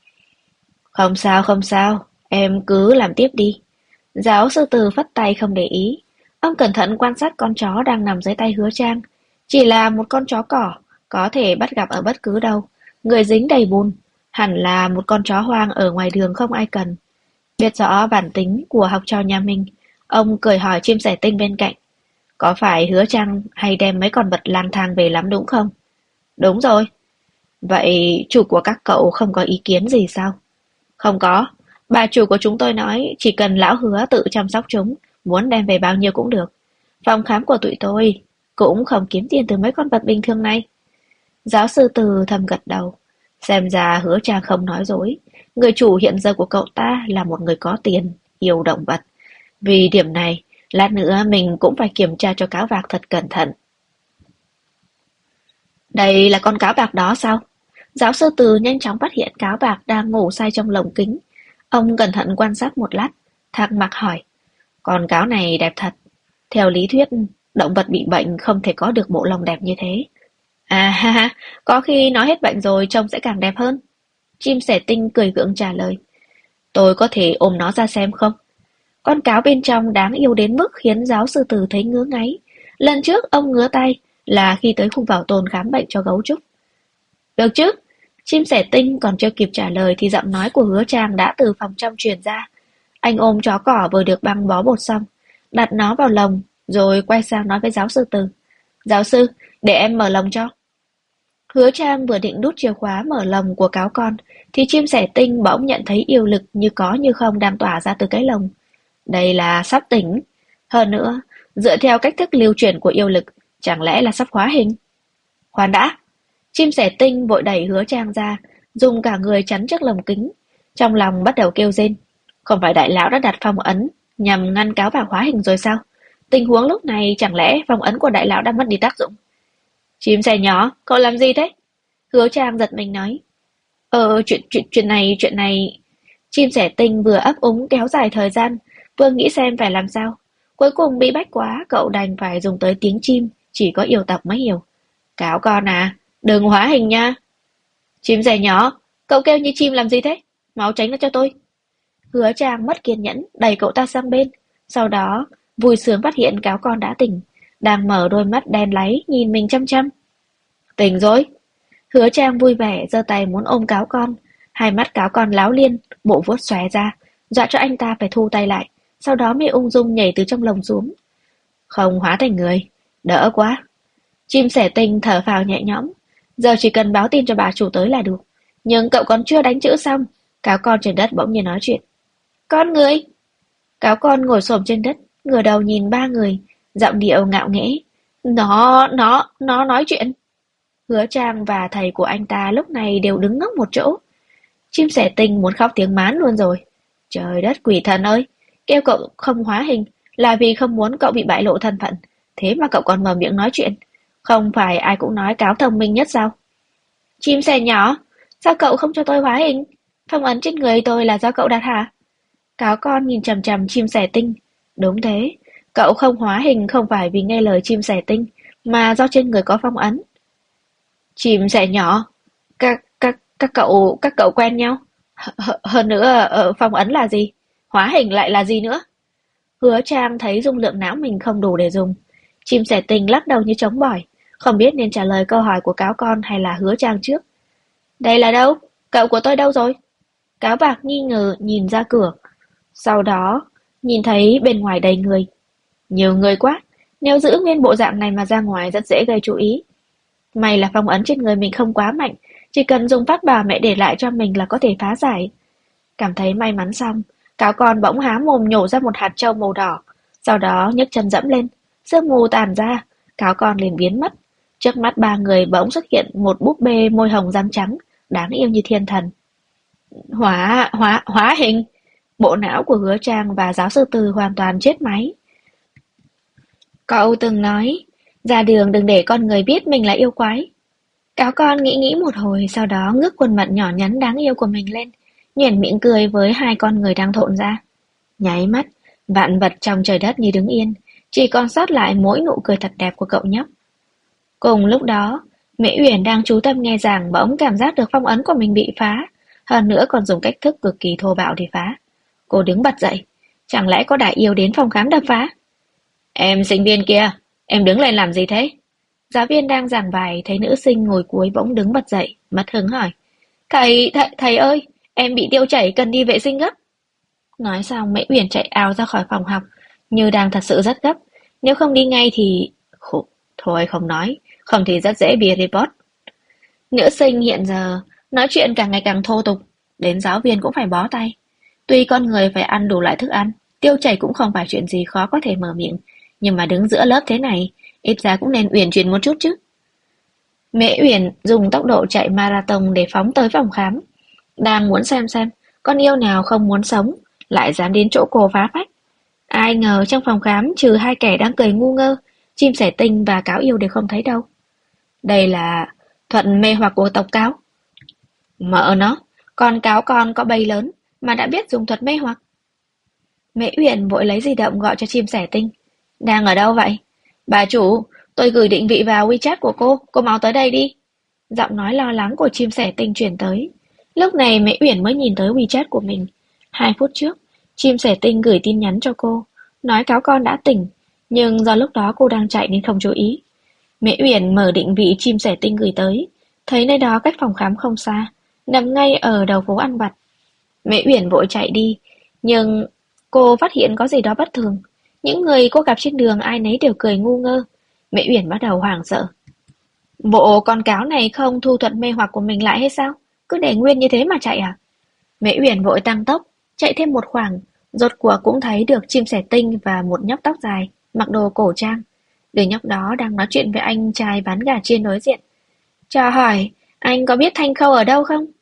Không sao, em cứ làm tiếp đi. Giáo sư Từ phất tay không để ý. Ông cẩn thận quan sát con chó đang nằm dưới tay Hứa Trang. Chỉ là một con chó cỏ, có thể bắt gặp ở bất cứ đâu. Người dính đầy bùn, hẳn là một con chó hoang ở ngoài đường không ai cần. Biết rõ bản tính của học trò nhà mình, ông cười hỏi chim sẻ tinh bên cạnh. Có phải Hứa Trang hay đem mấy con vật lang thang về lắm đúng không? Đúng rồi. Vậy chủ của các cậu không có ý kiến gì sao? Không có. Bà chủ của chúng tôi nói chỉ cần lão Hứa tự chăm sóc chúng, muốn đem về bao nhiêu cũng được. Phòng khám của tụi tôi cũng không kiếm tiền từ mấy con vật bình thường này. Giáo sư Từ thầm gật đầu. Xem ra Hứa Trang không nói dối. Người chủ hiện giờ của cậu ta là một người có tiền, yêu động vật. Vì điểm này, lát nữa mình cũng phải kiểm tra cho cáo bạc thật cẩn thận. Đây là con cáo bạc đó sao? Giáo sư Từ nhanh chóng phát hiện cáo bạc đang ngủ say trong lồng kính. Ông cẩn thận quan sát một lát, thắc mắc hỏi. Con cáo này đẹp thật. Theo lý thuyết, động vật bị bệnh không thể có được bộ lông đẹp như thế. À ha ha, có khi nó hết bệnh rồi trông sẽ càng đẹp hơn. Chim sẻ tinh cười gượng trả lời. Tôi có thể ôm nó ra xem không? Con cáo bên trong đáng yêu đến mức khiến giáo sư Từ thấy ngứa ngáy. Lần trước ông ngứa tay là khi tới khu bảo tồn khám bệnh cho gấu trúc. Được chứ? Chim sẻ tinh còn chưa kịp trả lời thì giọng nói của Hứa Trang đã từ phòng trong truyền ra. Anh ôm chó cỏ vừa được băng bó bột xong, đặt nó vào lồng, rồi quay sang nói với giáo sư Từ. Giáo sư, để em mở lồng cho. Hứa Trang vừa định đút chìa khóa mở lồng của cáo con, thì chim sẻ tinh bỗng nhận thấy yêu lực như có như không đang tỏa ra từ cái lồng. Đây là sắp tỉnh. Hơn nữa, dựa theo cách thức lưu chuyển của yêu lực, chẳng lẽ là sắp hóa hình? Khoan đã! Chim sẻ tinh vội đẩy Hứa Trang ra, dùng cả người chắn trước lồng kính. Trong lòng bắt đầu kêu rên. Không phải đại lão đã đặt phong ấn nhằm ngăn cáo bạc hóa hình rồi sao? Tình huống lúc này chẳng lẽ phong ấn của đại lão đã mất đi tác dụng? Chim sẻ nhỏ, cậu làm gì thế? Hứa Trang giật mình nói. Chuyện này... Chim sẻ tinh vừa ấp úng kéo dài thời gian, vừa nghĩ xem phải làm sao. Cuối cùng bị bách quá, cậu đành phải dùng tới tiếng chim, chỉ có yêu tộc mới hiểu. Cáo con à, đừng hóa hình nha. Chim sẻ nhỏ, cậu kêu như chim làm gì thế? Mau tránh ra cho tôi. Hứa Trang mất kiên nhẫn, đẩy cậu ta sang bên. Sau đó, vui sướng phát hiện cáo con đã tỉnh, đang mở đôi mắt đen láy nhìn mình chăm chăm. Tỉnh rồi. Hứa Trang vui vẻ giơ tay muốn ôm cáo con, hai mắt cáo con láo liên, bộ vuốt xòe ra, dọa cho anh ta phải thu tay lại, sau đó mới ung dung nhảy từ trong lồng xuống. Không hóa thành người, đỡ quá. Chim sẻ tinh thở phào nhẹ nhõm, giờ chỉ cần báo tin cho bà chủ tới là được. Nhưng cậu còn chưa đánh chữ xong, cáo con trên đất bỗng nhiên nói chuyện. Con người! Cáo con ngồi xổm trên đất, ngửa đầu nhìn ba người, giọng điệu ngạo nghễ. Nó nói chuyện. Hứa Trang và thầy của anh ta lúc này đều đứng ngốc một chỗ. Chim sẻ tinh muốn khóc tiếng mán luôn rồi. Trời đất quỷ thần ơi, kêu cậu không hóa hình là vì không muốn cậu bị bại lộ thân phận. Thế mà cậu còn mở miệng nói chuyện. Không phải ai cũng nói cáo thông minh nhất sao? Chim sẻ nhỏ, sao cậu không cho tôi hóa hình? Phong ấn trên người tôi là do cậu đặt hả? Cáo con nhìn chằm chằm chim sẻ tinh. Đúng thế, cậu không hóa hình không phải vì nghe lời chim sẻ tinh, mà do trên người có phong ấn. Chim sẻ nhỏ, các cậu quen nhau? Hơn nữa, phong ấn là gì? Hóa hình lại là gì nữa? Hứa Trang thấy dung lượng não mình không đủ để dùng. Chim sẻ tinh lắc đầu như trống bỏi, không biết nên trả lời câu hỏi của cáo con hay là Hứa Trang trước. Đây là đâu? Cậu của tôi đâu rồi? Cáo bạc nghi ngờ nhìn ra cửa, sau đó nhìn thấy bên ngoài đầy người. Nhiều người quá, nếu giữ nguyên bộ dạng này mà ra ngoài rất dễ gây chú ý. May là phong ấn trên người mình không quá mạnh, chỉ cần dùng pháp bảo mẹ để lại cho mình là có thể phá giải. Cảm thấy may mắn xong, cáo con bỗng há mồm nhổ ra một hạt trâu màu đỏ, sau đó nhấc chân dẫm lên, sương mù tàn ra, cáo con liền biến mất. Trước mắt ba người bỗng xuất hiện một búp bê môi hồng răng trắng, đáng yêu như thiên thần. Hóa hình. Bộ não của Hứa Trang và giáo sư Từ hoàn toàn chết máy. Cậu từng nói, ra đường đừng để con người biết mình là yêu quái. Cáo con nghĩ một hồi, sau đó ngước khuôn mặt nhỏ nhắn đáng yêu của mình lên, nhoẻn miệng cười với hai con người đang thộn ra. Nháy mắt, vạn vật trong trời đất như đứng yên, chỉ còn sót lại mỗi nụ cười thật đẹp của cậu nhóc. Cùng lúc đó, Mễ Uyển đang chú tâm nghe giảng bỗng cảm giác được phong ấn của mình bị phá, hơn nữa còn dùng cách thức cực kỳ thô bạo để phá. Cô đứng bật dậy, chẳng lẽ có đại yêu đến phòng khám đập phá? Em sinh viên kia, em đứng lên làm gì thế? Giáo viên đang giảng bài thấy nữ sinh ngồi cuối bỗng đứng bật dậy, mất hứng hỏi. Thầy ơi, em bị tiêu chảy cần đi vệ sinh gấp. Nói xong Mễ Uyển chạy ào ra khỏi phòng học, như đang thật sự rất gấp. Nếu không đi ngay thì... Thôi không nói, không thì rất dễ bị report. Nữ sinh hiện giờ nói chuyện càng ngày càng thô tục, đến giáo viên cũng phải bó tay. Tuy con người phải ăn đủ loại thức ăn, tiêu chảy cũng không phải chuyện gì khó có thể mở miệng, nhưng mà đứng giữa lớp thế này, ít ra cũng nên uyển chuyển một chút chứ. Mễ Uyển dùng tốc độ chạy marathon để phóng tới phòng khám, đang muốn xem con yêu nào không muốn sống lại dám đến chỗ cô phá phách. Ai ngờ trong phòng khám trừ hai kẻ đang cười ngu ngơ, chim sẻ tinh và cáo yêu đều không thấy đâu. Đây là thuật mê hoặc của tộc cáo. Mợ nó, con cáo con có bay lớn mà đã biết dùng thuật mê hoặc. Mễ Uyển vội lấy di động gọi cho chim sẻ tinh. Đang ở đâu vậy? Bà chủ, tôi gửi định vị vào WeChat của cô mau tới đây đi. Giọng nói lo lắng của chim sẻ tinh truyền tới. Lúc này Mễ Uyển mới nhìn tới WeChat của mình. 2 phút trước, chim sẻ tinh gửi tin nhắn cho cô, nói cáo con đã tỉnh, nhưng do lúc đó cô đang chạy nên không chú ý. Mễ Uyển mở định vị chim sẻ tinh gửi tới, thấy nơi đó cách phòng khám không xa, nằm ngay ở đầu phố ăn vặt. Mễ Uyển vội chạy đi, nhưng cô phát hiện có gì đó bất thường. Những người cô gặp trên đường ai nấy đều cười ngu ngơ. Mễ Uyển bắt đầu hoảng sợ. Bộ con cáo này không thu thuật mê hoặc của mình lại hay sao? Cứ để nguyên như thế mà chạy à? Mễ Uyển vội tăng tốc, chạy thêm một khoảng, rốt cuộc cũng thấy được chim sẻ tinh và một nhóc tóc dài, mặc đồ cổ trang. Người nhóc đó đang nói chuyện với anh trai bán gà chiên đối diện. Cho hỏi, anh có biết Thanh Khâu ở đâu không?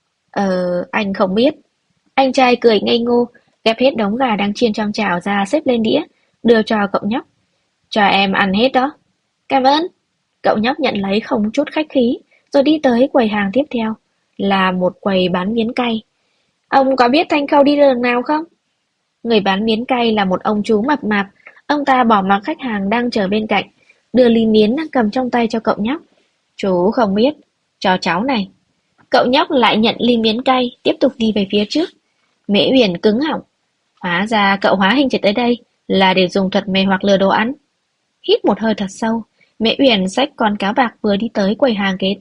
Anh không biết. Anh trai cười ngây ngô, gắp hết đống gà đang chiên trong chảo ra xếp lên đĩa, đưa cho cậu nhóc. Cho em ăn hết đó. Cảm ơn. Cậu nhóc nhận lấy không chút khách khí, rồi đi tới quầy hàng tiếp theo, là một quầy bán miến cay. Ông có biết Thanh Khâu đi đường nào không? Người bán miến cay là một ông chú mập mạp, ông ta bỏ mặc khách hàng đang chờ bên cạnh, đưa ly miến đang cầm trong tay cho cậu nhóc. Chú không biết, cho cháu này. Cậu nhóc lại nhận ly miến cay, tiếp tục đi về phía trước. Mễ Uyển cứng họng. Hóa ra cậu hóa hình chạy tới đây là để dùng thuật mê hoặc lừa đồ ăn. Hít một hơi thật sâu, Mễ Uyển xách con cáo bạc vừa đi tới quầy hàng kế tiếp,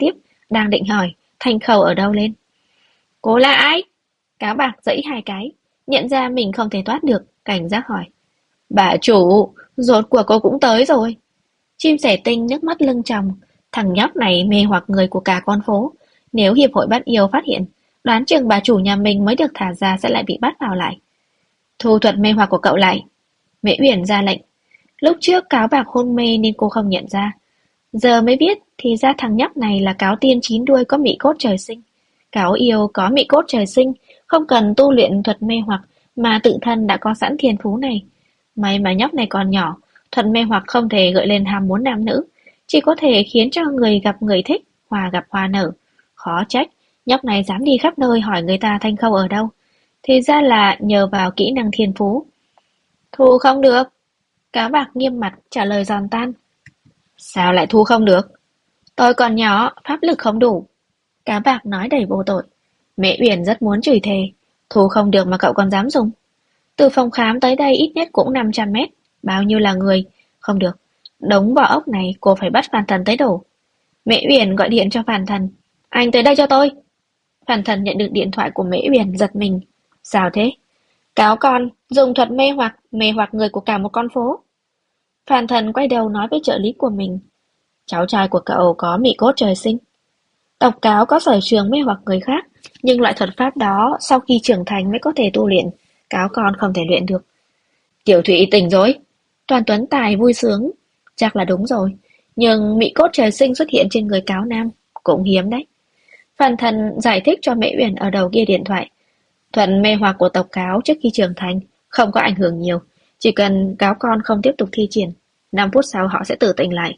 đang định hỏi Thanh Khâu ở đâu lên. Cô là ai? Cáo bạc giãy hai cái, nhận ra mình không thể thoát được, cảnh giác hỏi. Bà chủ, rốt cuộc cô cũng tới rồi. Chim sẻ tinh nước mắt lưng tròng, thằng nhóc này mê hoặc người của cả con phố. Nếu hiệp hội bắt yêu phát hiện, đoán chừng bà chủ nhà mình mới được thả ra sẽ lại bị bắt vào lại. Thu thuật mê hoặc của cậu lại. Mễ Uyển ra lệnh. Lúc trước cáo bạc hôn mê nên cô không nhận ra. Giờ mới biết thì ra thằng nhóc này là cáo tiên chín đuôi có mị cốt trời sinh. Cáo yêu có mị cốt trời sinh, không cần tu luyện thuật mê hoặc mà tự thân đã có sẵn thiên phú này. May mà nhóc này còn nhỏ, thuật mê hoặc không thể gợi lên ham muốn nam nữ, chỉ có thể khiến cho người gặp người thích, hoa gặp hoa nở. Khó trách, nhóc này dám đi khắp nơi hỏi người ta Thanh Khâu ở đâu. Thì ra là nhờ vào kỹ năng thiên phú. Thu không được. Cáo bạc nghiêm mặt trả lời giòn tan. Sao lại thu không được? Tôi còn nhỏ, pháp lực không đủ. Cáo bạc nói đầy vô tội. Mẹ Uyển rất muốn chửi thề. Thu không được mà cậu còn dám dùng. Từ phòng khám tới đây ít nhất cũng 500 mét. Bao nhiêu là người? Không được. Đống vỏ ốc này cô phải bắt Phàn Thần tới đổ. Mẹ Uyển gọi điện cho Phàn Thần. Anh tới đây cho tôi. Phàn Thần nhận được điện thoại của Mễ Uyển giật mình. Sao thế? Cáo con dùng thuật mê hoặc người của cả một con phố. Phàn Thần quay đầu nói với trợ lý của mình. Cháu trai của cậu có mị cốt trời sinh. Tộc cáo có sở trường mê hoặc người khác, nhưng loại thuật pháp đó sau khi trưởng thành mới có thể tu luyện. Cáo con không thể luyện được. Tiểu Thụy tỉnh rồi. Toàn Tuấn Tài vui sướng. Chắc là đúng rồi. Nhưng mị cốt trời sinh xuất hiện trên người cáo nam cũng hiếm đấy. Phàn Thần giải thích cho Mễ Uyển ở đầu kia điện thoại. Thuật mê hoặc của tộc cáo trước khi trưởng thành không có ảnh hưởng nhiều. Chỉ cần cáo con không tiếp tục thi triển, 5 phút sau họ sẽ tự tỉnh lại.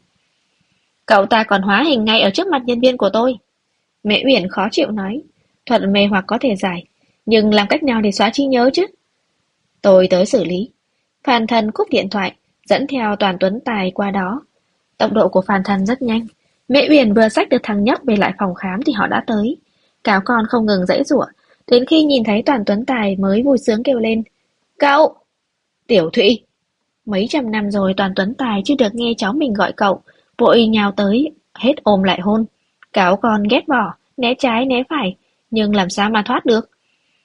Cậu ta còn hóa hình ngay ở trước mặt nhân viên của tôi. Mễ Uyển khó chịu nói. Thuật mê hoặc có thể giải, nhưng làm cách nào để xóa trí nhớ chứ? Tôi tới xử lý. Phàn Thần cúp điện thoại, dẫn theo Toàn Tuấn Tài qua đó. Tốc độ của Phàn Thần rất nhanh. Mễ Uyển vừa xách được thằng nhóc về lại phòng khám thì họ đã tới. Cáo con không ngừng giãy giụa, đến khi nhìn thấy Toàn Tuấn Tài mới vui sướng kêu lên. Cậu! Tiểu Thụy! Mấy trăm năm rồi Toàn Tuấn Tài chưa được nghe cháu mình gọi cậu, vội nhào tới, hết ôm lại hôn. Cáo con ghét bỏ, né trái né phải, nhưng làm sao mà thoát được.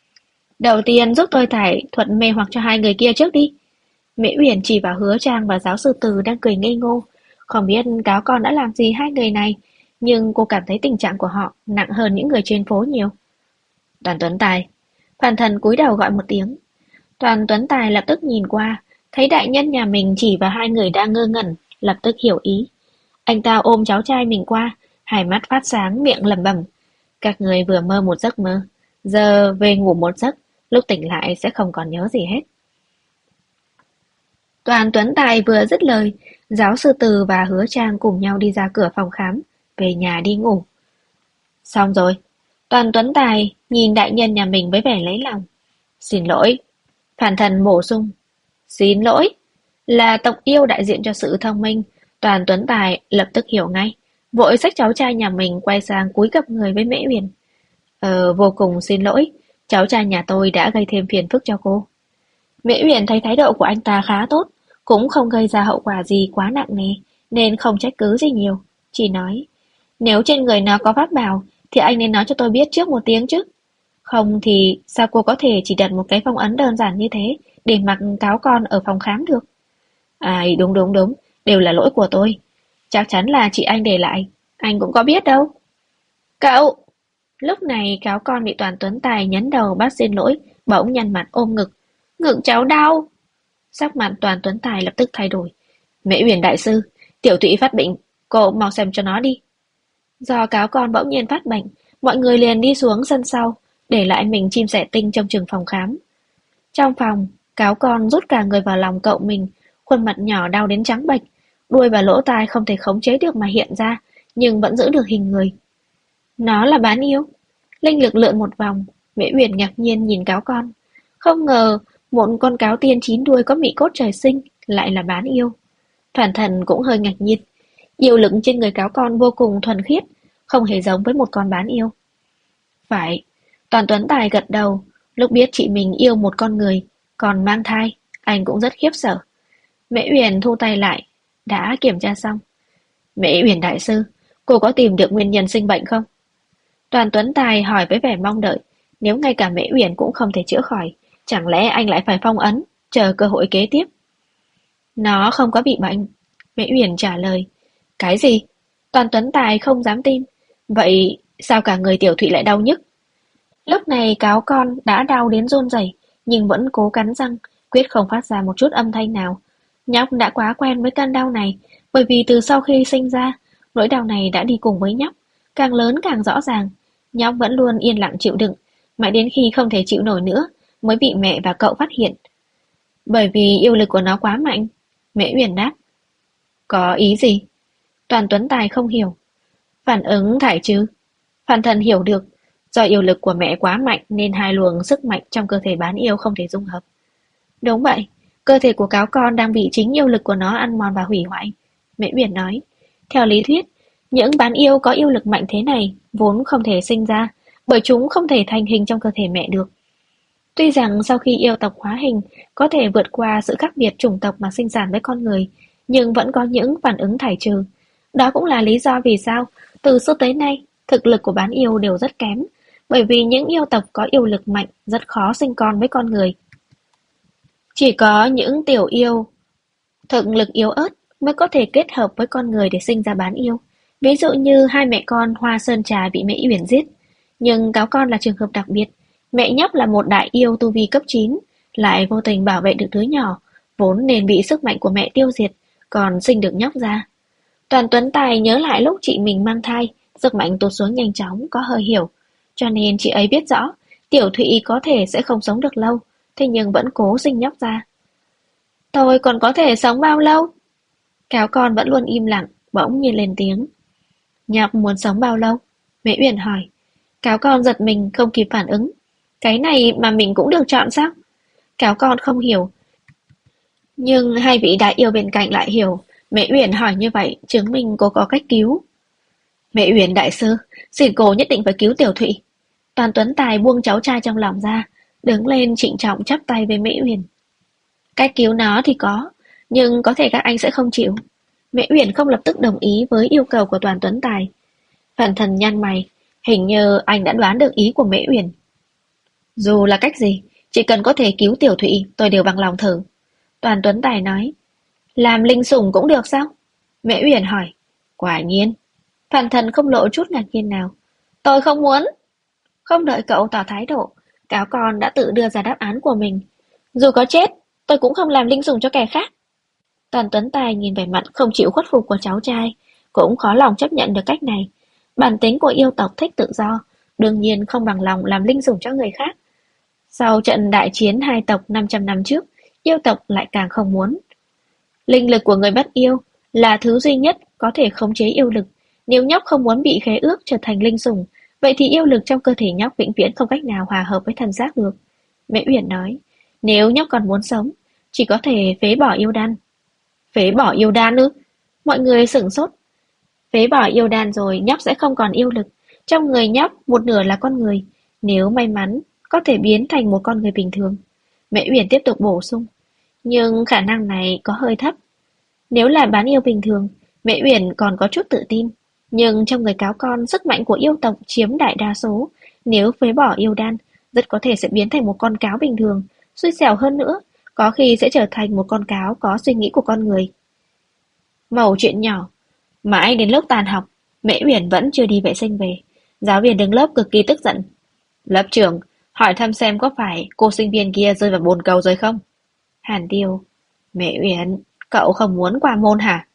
Đầu tiên giúp tôi tải thuật mê hoặc cho hai người kia trước đi. Mễ Uyển chỉ vào Hứa Trang và giáo sư Từ đang cười ngây ngô. Không biết cáo con đã làm gì hai người này, nhưng cô cảm thấy tình trạng của họ nặng hơn những người trên phố nhiều. Toàn Tuấn Tài. Phàn Thần cúi đầu gọi một tiếng. Toàn Tuấn Tài lập tức nhìn qua, thấy đại nhân nhà mình chỉ vào hai người đang ngơ ngẩn, lập tức hiểu ý. Anh ta ôm cháu trai mình qua, hai mắt phát sáng, miệng lẩm bẩm. Các người vừa mơ một giấc mơ, giờ về ngủ một giấc, lúc tỉnh lại sẽ không còn nhớ gì hết. Toàn Tuấn Tài vừa dứt lời, giáo sư Từ và Hứa Trang cùng nhau đi ra cửa phòng khám, về nhà đi ngủ. Xong rồi. Toàn Tuấn Tài nhìn đại nhân nhà mình với vẻ lấy lòng. Xin lỗi. Phàn Thần bổ sung. Xin lỗi. Là tộc yêu đại diện cho sự thông minh. Toàn Tuấn Tài lập tức hiểu ngay. Vội xách cháu trai nhà mình quay sang cúi gập người với Mễ Uyển. Vô cùng xin lỗi. Cháu trai nhà tôi đã gây thêm phiền phức cho cô. Mễ Uyển thấy thái độ của anh ta khá tốt, cũng không gây ra hậu quả gì quá nặng nề, nên không trách cứ gì nhiều. Chỉ nói, nếu trên người nào có pháp bảo, thì anh nên nói cho tôi biết trước một tiếng chứ. Không thì sao cô có thể chỉ đặt một cái phong ấn đơn giản như thế để mặc cáo con ở phòng khám được? Đúng, đều là lỗi của tôi. Chắc chắn là chị anh để lại, anh cũng có biết đâu. Cậu! Lúc này cáo con bị Toàn Tuấn Tài nhấn đầu bắt xin lỗi, bỗng nhăn mặt ôm ngực. Ngực cháu đau! Sắc mặt Toàn Tuấn Tài lập tức thay đổi. Mễ Uyển đại sư, Tiểu Thụy phát bệnh, cô mau xem cho nó đi. Do cáo con bỗng nhiên phát bệnh, mọi người liền đi xuống sân sau, để lại mình chim sẻ tinh trong trường phòng khám. Trong phòng, cáo con rút cả người vào lòng cậu mình, khuôn mặt nhỏ đau đến trắng bệch, đuôi và lỗ tai không thể khống chế được mà hiện ra, nhưng vẫn giữ được hình người. Nó là bán yêu. Linh lực lượn một vòng, Mễ Uyển ngạc nhiên nhìn cáo con. Không ngờ, một con cáo tiên 9 đuôi có mị cốt trời sinh, lại là bán yêu. Phàn Thần cũng hơi ngạc nhiên. Yêu lực trên người cáo con vô cùng thuần khiết, không hề giống với một con bán yêu. Phải, Toàn Tuấn Tài gật đầu, lúc biết chị mình yêu một con người, còn mang thai, anh cũng rất khiếp sợ. Mễ Uyển thu tay lại, đã kiểm tra xong. Mễ Uyển đại sư, cô có tìm được nguyên nhân sinh bệnh không? Đoàn Tuấn Tài hỏi với vẻ mong đợi, nếu ngay cả Mễ Uyển cũng không thể chữa khỏi, chẳng lẽ anh lại phải phong ấn, chờ cơ hội kế tiếp? Nó không có bị bệnh. Mễ Uyển trả lời. Cái gì? Đoàn Tuấn Tài không dám tin. Vậy sao cả người Tiểu Thụy lại đau nhức? Lúc này cáo con đã đau đến run rẩy, nhưng vẫn cố cắn răng, quyết không phát ra một chút âm thanh nào. Nhóc đã quá quen với cơn đau này, bởi vì từ sau khi sinh ra, nỗi đau này đã đi cùng với nhóc, càng lớn càng rõ ràng. Nhóc vẫn luôn yên lặng chịu đựng, mãi đến khi không thể chịu nổi nữa, mới bị mẹ và cậu phát hiện. Bởi vì yêu lực của nó quá mạnh. Mễ Uyển đáp. Có ý gì? Toàn Tuấn Tài không hiểu. Phản ứng thải chứ? Phan Thần hiểu được, do yêu lực của mẹ quá mạnh nên hai luồng sức mạnh trong cơ thể bán yêu không thể dung hợp. Đúng vậy, cơ thể của cáo con đang bị chính yêu lực của nó ăn mòn và hủy hoại. Mễ Uyển nói, theo lý thuyết, những bán yêu có yêu lực mạnh thế này vốn không thể sinh ra, bởi chúng không thể thành hình trong cơ thể mẹ được. Tuy rằng sau khi yêu tộc hóa hình có thể vượt qua sự khác biệt chủng tộc mà sinh sản với con người, nhưng vẫn có những phản ứng thải trừ. Đó cũng là lý do vì sao, từ xưa tới nay, thực lực của bán yêu đều rất kém, bởi vì những yêu tộc có yêu lực mạnh rất khó sinh con với con người. Chỉ có những tiểu yêu thực lực yếu ớt mới có thể kết hợp với con người để sinh ra bán yêu. Ví dụ như hai mẹ con Hoa Sơn Trà bị Mễ Uyển giết. Nhưng cáo con là trường hợp đặc biệt. Mẹ nhóc là một đại yêu tu vi cấp 9, lại vô tình bảo vệ được đứa nhỏ, vốn nên bị sức mạnh của mẹ tiêu diệt, còn sinh được nhóc ra. Toàn Tuấn Tài nhớ lại lúc chị mình mang thai, sức mạnh tụt xuống nhanh chóng, có hơi hiểu. Cho nên chị ấy biết rõ, Tiểu Thụy có thể sẽ không sống được lâu, thế nhưng vẫn cố sinh nhóc ra. Tôi còn có thể sống bao lâu? Cáo con vẫn luôn im lặng, bỗng nhiên lên tiếng. Nhóc muốn sống bao lâu? Mễ Uyển hỏi. Cáo con giật mình không kịp phản ứng. Cái này mà mình cũng được chọn sao? Cáo con không hiểu. Nhưng hai vị đại yêu bên cạnh lại hiểu. Mễ Uyển hỏi như vậy chứng minh cô có cách cứu. Mễ Uyển đại sư, xin cô nhất định phải cứu Tiểu Thụy. Toàn Tuấn Tài buông cháu trai trong lòng ra, đứng lên trịnh trọng chắp tay với Mễ Uyển. Cách cứu nó thì có, nhưng có thể các anh sẽ không chịu. Mễ Uyển không lập tức đồng ý với yêu cầu của Toàn Tuấn Tài. Phản Thần nhăn mày, hình như anh đã đoán được ý của Mễ Uyển. Dù là cách gì, chỉ cần có thể cứu Tiểu Thụy, tôi đều bằng lòng thử. Toàn Tuấn Tài nói. Làm linh sủng cũng được sao? Mễ Uyển hỏi. Quả nhiên. Phản Thần không lộ chút ngạc nhiên nào. Tôi không muốn. Không đợi cậu tỏ thái độ, cáo con đã tự đưa ra đáp án của mình. Dù có chết, tôi cũng không làm linh sủng cho kẻ khác. Toàn Tuấn Tài nhìn vẻ mặt không chịu khuất phục của cháu trai, cũng khó lòng chấp nhận được cách này. Bản tính của yêu tộc thích tự do, đương nhiên không bằng lòng làm linh sủng cho người khác. Sau trận đại chiến hai tộc 500 năm trước, yêu tộc lại càng không muốn. Linh lực của người bắt yêu là thứ duy nhất có thể khống chế yêu lực. Nếu nhóc không muốn bị khế ước trở thành linh sủng, vậy thì yêu lực trong cơ thể nhóc vĩnh viễn không cách nào hòa hợp với thần xác được. Mễ Uyển nói, nếu nhóc còn muốn sống, chỉ có thể phế bỏ yêu đan. Phế bỏ yêu đan ư? Mọi người sửng sốt. Phế bỏ yêu đan rồi nhóc sẽ không còn yêu lực. Trong người nhóc một nửa là con người. Nếu may mắn, có thể biến thành một con người bình thường. Mễ Uyển tiếp tục bổ sung. Nhưng khả năng này có hơi thấp. Nếu là bán yêu bình thường, Mễ Uyển còn có chút tự tin. Nhưng trong người cáo con, sức mạnh của yêu tộc chiếm đại đa số. Nếu phế bỏ yêu đan, rất có thể sẽ biến thành một con cáo bình thường. Xui xẻo hơn nữa, có khi sẽ trở thành một con cáo có suy nghĩ của con người. Mẩu chuyện nhỏ. Mãi đến lúc tan học, Mễ Uyển vẫn chưa đi vệ sinh về. Giáo viên đứng lớp cực kỳ tức giận. Lớp trưởng, hỏi thăm xem có phải cô sinh viên kia rơi vào bồn cầu rồi không? Hàn Tiêu. Mễ Uyển, cậu không muốn qua môn hả?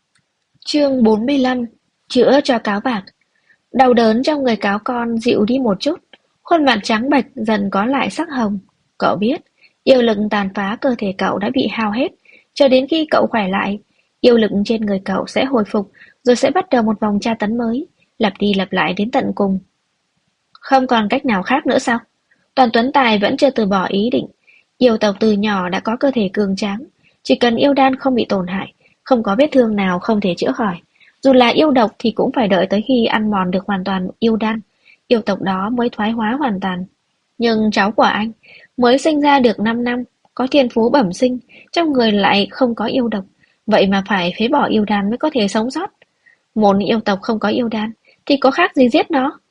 Chương 45. Chữa cho cáo bạc. Đau đớn trong người cáo con dịu đi một chút. Khuôn mặt trắng bệch dần có lại sắc hồng. Cậu biết, yêu lực tàn phá cơ thể cậu đã bị hao hết. Cho đến khi cậu khỏe lại, yêu lực trên người cậu sẽ hồi phục, rồi sẽ bắt đầu một vòng tra tấn mới, lặp đi lặp lại đến tận cùng. Không còn cách nào khác nữa sao? Toàn Tuấn Tài vẫn chưa từ bỏ ý định. Yêu tộc từ nhỏ đã có cơ thể cường tráng, chỉ cần yêu đan không bị tổn hại, không có vết thương nào không thể chữa khỏi. Dù là yêu độc thì cũng phải đợi tới khi ăn mòn được hoàn toàn yêu đan, yêu tộc đó mới thoái hóa hoàn toàn. Nhưng cháu của anh mới sinh ra được 5 năm, có thiên phú bẩm sinh, trong người lại không có yêu độc, vậy mà phải phế bỏ yêu đan mới có thể sống sót. Một yêu tộc không có yêu đan thì có khác gì giết nó?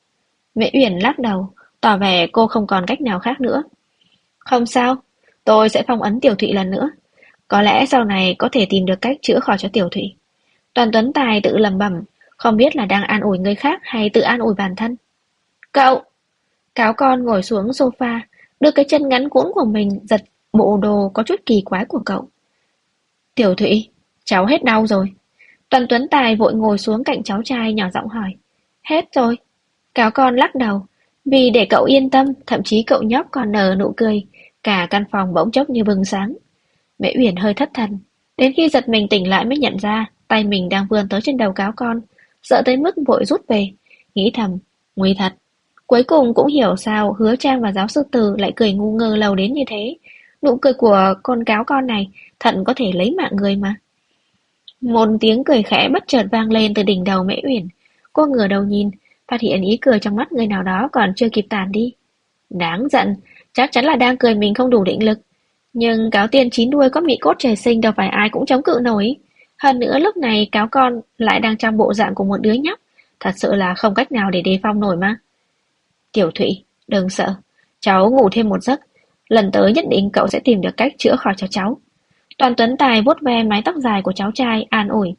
Mễ Uyển lắc đầu, tỏ vẻ cô không còn cách nào khác nữa. Không sao, tôi sẽ phong ấn Tiểu Thụy lần nữa. Có lẽ sau này có thể tìm được cách chữa khỏi cho Tiểu Thụy. Toàn Tuấn Tài tự lẩm bẩm, không biết là đang an ủi người khác hay tự an ủi bản thân. Cậu! Cáo con ngồi xuống sofa, đưa cái chân ngắn cũn của mình giật bộ đồ có chút kỳ quái của cậu. Tiểu Thụy, cháu hết đau rồi. Toàn Tuấn Tài vội ngồi xuống cạnh cháu trai nhỏ giọng hỏi. Hết rồi. Cáo con lắc đầu. Vì để cậu yên tâm, thậm chí cậu nhóc còn nở nụ cười. Cả căn phòng bỗng chốc như bừng sáng. Mễ Uyển hơi thất thần. Đến khi giật mình tỉnh lại mới nhận ra tay mình đang vươn tới trên đầu cáo con. Sợ tới mức vội rút về. Nghĩ thầm, nguy thật. Cuối cùng cũng hiểu sao Hứa Trang và giáo sư Từ lại cười ngu ngơ lầu đến như thế. Nụ cười của con cáo con này thận có thể lấy mạng người mà. Một tiếng cười khẽ bất chợt vang lên từ đỉnh đầu Mễ Uyển. Cô ngửa đầu nhìn, phát hiện ý cười trong mắt người nào đó còn chưa kịp tàn đi. Đáng giận, chắc chắn là đang cười mình không đủ định lực. Nhưng cáo tiên chín đuôi có mị cốt trời sinh đâu phải ai cũng chống cự nổi. Hơn nữa lúc này cáo con lại đang trong bộ dạng của một đứa nhóc. Thật sự là không cách nào để đề phòng nổi mà. Tiểu Thụy, đừng sợ. Cháu ngủ thêm một giấc. Lần tới nhất định cậu sẽ tìm được cách chữa khỏi cho cháu. Toàn Tuấn Tài vuốt ve mái tóc dài của cháu trai, an ủi.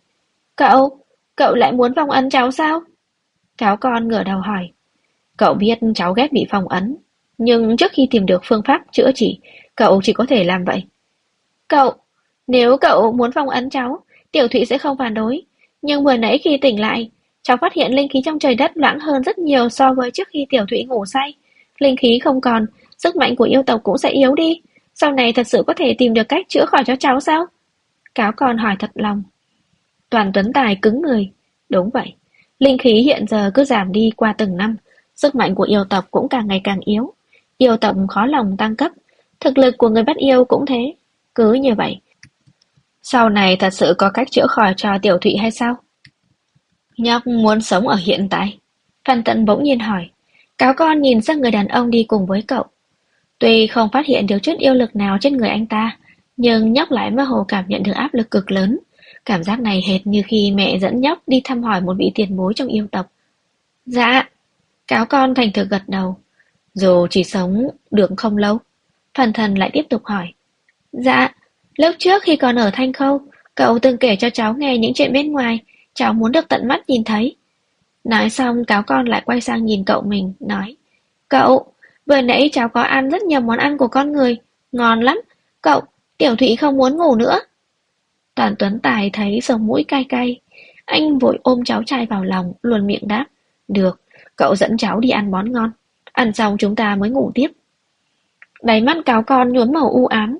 Cậu lại muốn phong ấn cháu sao? Cáo con ngửa đầu hỏi. Cậu biết cháu ghét bị phong ấn. Nhưng trước khi tìm được phương pháp chữa trị, cậu chỉ có thể làm vậy. Cậu, nếu cậu muốn phong ấn cháu, Tiểu Thụy sẽ không phản đối. Nhưng vừa nãy khi tỉnh lại, cháu phát hiện linh khí trong trời đất loãng hơn rất nhiều so với trước khi Tiểu Thụy ngủ say. Linh khí không còn, sức mạnh của yêu tộc cũng sẽ yếu đi. Sau này thật sự có thể tìm được cách chữa khỏi cho cháu sao? Cáo con hỏi thật lòng. Toàn Tuấn Tài cứng người. Đúng vậy. Linh khí hiện giờ cứ giảm đi qua từng năm. Sức mạnh của yêu tộc cũng càng ngày càng yếu. Yêu tộc khó lòng tăng cấp. Thực lực của người bắt yêu cũng thế. Cứ như vậy. Sau này thật sự có cách chữa khỏi cho Tiểu Thụy hay sao? Nhóc muốn sống ở hiện tại. Phan Tận bỗng nhiên hỏi. Cáo con nhìn sang người đàn ông đi cùng với cậu. Tuy không phát hiện được chút yêu lực nào trên người anh ta, nhưng nhóc lại mơ hồ cảm nhận được áp lực cực lớn. Cảm giác này hệt như khi mẹ dẫn nhóc đi thăm hỏi một vị tiền bối trong yêu tộc. Dạ, cáo con thành thực gật đầu. Dù chỉ sống được không lâu. Phần thần lại tiếp tục hỏi. Dạ, lúc trước khi còn ở Thanh Khâu, cậu từng kể cho cháu nghe những chuyện bên ngoài, cháu muốn được tận mắt nhìn thấy. Nói xong cáo con lại quay sang nhìn cậu mình, nói. Cậu, vừa nãy cháu có ăn rất nhiều món ăn của con người, ngon lắm. Cậu, Tiểu Thụy không muốn ngủ nữa. Toàn Tuấn Tài thấy sống mũi cay cay. Anh vội ôm cháu trai vào lòng, luồn miệng đáp. Được, cậu dẫn cháu đi ăn món ngon. Ăn xong chúng ta mới ngủ tiếp. Đáy mắt cáo con nhuốm màu u ám.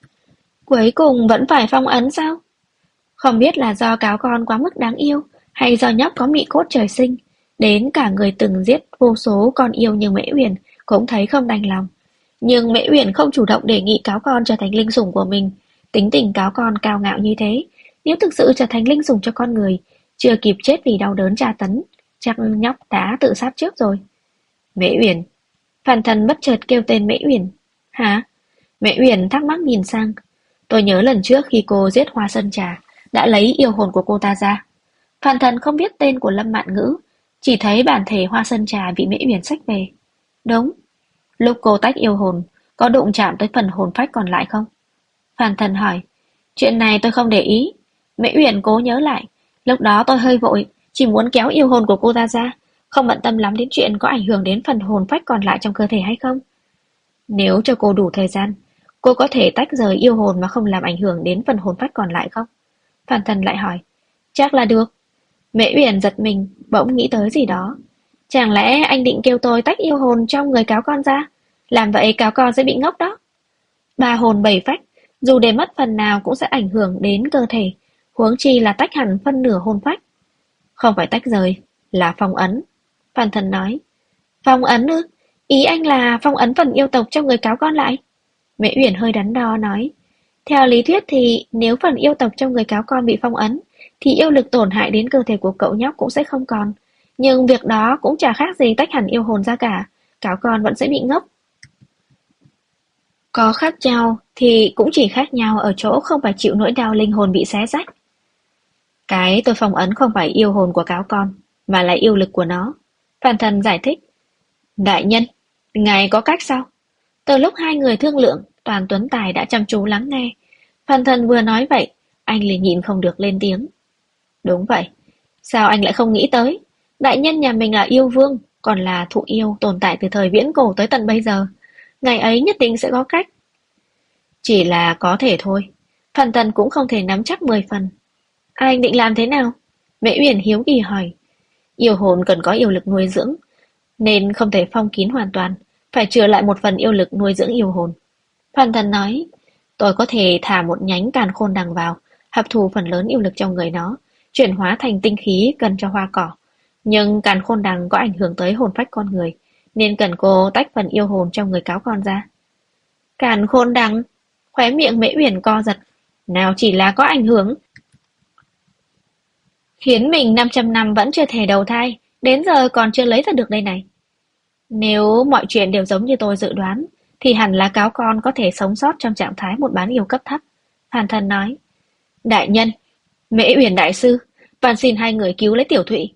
Cuối cùng vẫn phải phong ấn sao? Không biết là do cáo con quá mức đáng yêu, hay do nhóc có mị cốt trời sinh. Đến cả người từng giết vô số con yêu như Mễ Uyển cũng thấy không đành lòng. Nhưng Mễ Uyển không chủ động đề nghị cáo con trở thành linh sủng của mình. Tính tình cáo con cao ngạo như thế, nếu thực sự trở thành linh sủng cho con người, chưa kịp chết vì đau đớn tra tấn, chắc nhóc đã tự sát trước rồi. Mễ Uyển. Phàn Thần bất chợt kêu tên Mễ Uyển. Hả? Mễ Uyển thắc mắc nhìn sang. Tôi nhớ lần trước khi cô giết Hoa Sơn Trà, đã lấy yêu hồn của cô ta ra. Phàn Thần không biết tên của Lâm Mạn Ngữ, chỉ thấy bản thể Hoa Sơn Trà bị Mễ Uyển xách về. Đúng. Lúc cô tách yêu hồn, có đụng chạm tới phần hồn phách còn lại không? Phàn Thần hỏi. Chuyện này tôi không để ý. Mễ Uyển cố nhớ lại. Lúc đó tôi hơi vội, chỉ muốn kéo yêu hồn của cô ta ra, không bận tâm lắm đến chuyện có ảnh hưởng đến phần hồn phách còn lại trong cơ thể hay không. Nếu cho cô đủ thời gian, cô có thể tách rời yêu hồn mà không làm ảnh hưởng đến phần hồn phách còn lại không? Phàn Thần lại hỏi. Chắc là được. Mễ Uyển giật mình, bỗng nghĩ tới gì đó. Chẳng lẽ anh định kêu tôi tách yêu hồn trong người cáo con ra? Làm vậy cáo con sẽ bị ngốc đó. Ba hồn bảy phách, dù để mất phần nào cũng sẽ ảnh hưởng đến cơ thể, huống chi là tách hẳn phân nửa hồn phách. Không phải tách rời, là phong ấn. Phan Thần nói. Phong ấn ư? Ý anh là phong ấn phần yêu tộc trong người cáo con lại? Mễ Uyển hơi đắn đo nói. Theo lý thuyết thì nếu phần yêu tộc trong người cáo con bị phong ấn, thì yêu lực tổn hại đến cơ thể của cậu nhóc cũng sẽ không còn. Nhưng việc đó cũng chả khác gì tách hẳn yêu hồn ra cả, cáo con vẫn sẽ bị ngốc. Có khác nhau thì cũng chỉ khác nhau ở chỗ không phải chịu nỗi đau linh hồn bị xé rách. Cái tôi phong ấn không phải yêu hồn của cáo con, mà là yêu lực của nó. Phan Thần giải thích. Đại nhân, ngài có cách sao? Từ lúc hai người thương lượng, Toàn Tuấn Tài đã chăm chú lắng nghe. Phan Thần vừa nói vậy, anh liền nhịn không được lên tiếng. Đúng vậy, sao anh lại không nghĩ tới? Đại nhân nhà mình là yêu vương, còn là thụ yêu tồn tại từ thời viễn cổ tới tận bây giờ. Ngày ấy nhất định sẽ có cách. Chỉ là có thể thôi. Phan Thần cũng không thể nắm chắc 10 phần. Anh định làm thế nào? Mễ Uyển hiếu kỳ hỏi. Yêu hồn cần có yêu lực nuôi dưỡng, nên không thể phong kín hoàn toàn, phải chừa lại một phần yêu lực nuôi dưỡng yêu hồn. Phan Thần nói, tôi có thể thả một nhánh càn khôn đằng vào, hấp thu phần lớn yêu lực trong người nó, chuyển hóa thành tinh khí cần cho hoa cỏ. Nhưng càn khôn đằng có ảnh hưởng tới hồn phách con người, nên cần cô tách phần yêu hồn trong người cáo con ra. Càn khôn đằng, khóe miệng Mễ Uyển co giật, nào chỉ là có ảnh hưởng, khiến mình 500 năm vẫn chưa thể đầu thai, đến giờ còn chưa lấy ra được đây này. Nếu mọi chuyện đều giống như tôi dự đoán, thì hẳn là cáo con có thể sống sót trong trạng thái một bán yêu cấp thấp. Phan Thần nói, đại nhân, Mễ Uyển đại sư, van xin hai người cứu lấy Tiểu Thụy.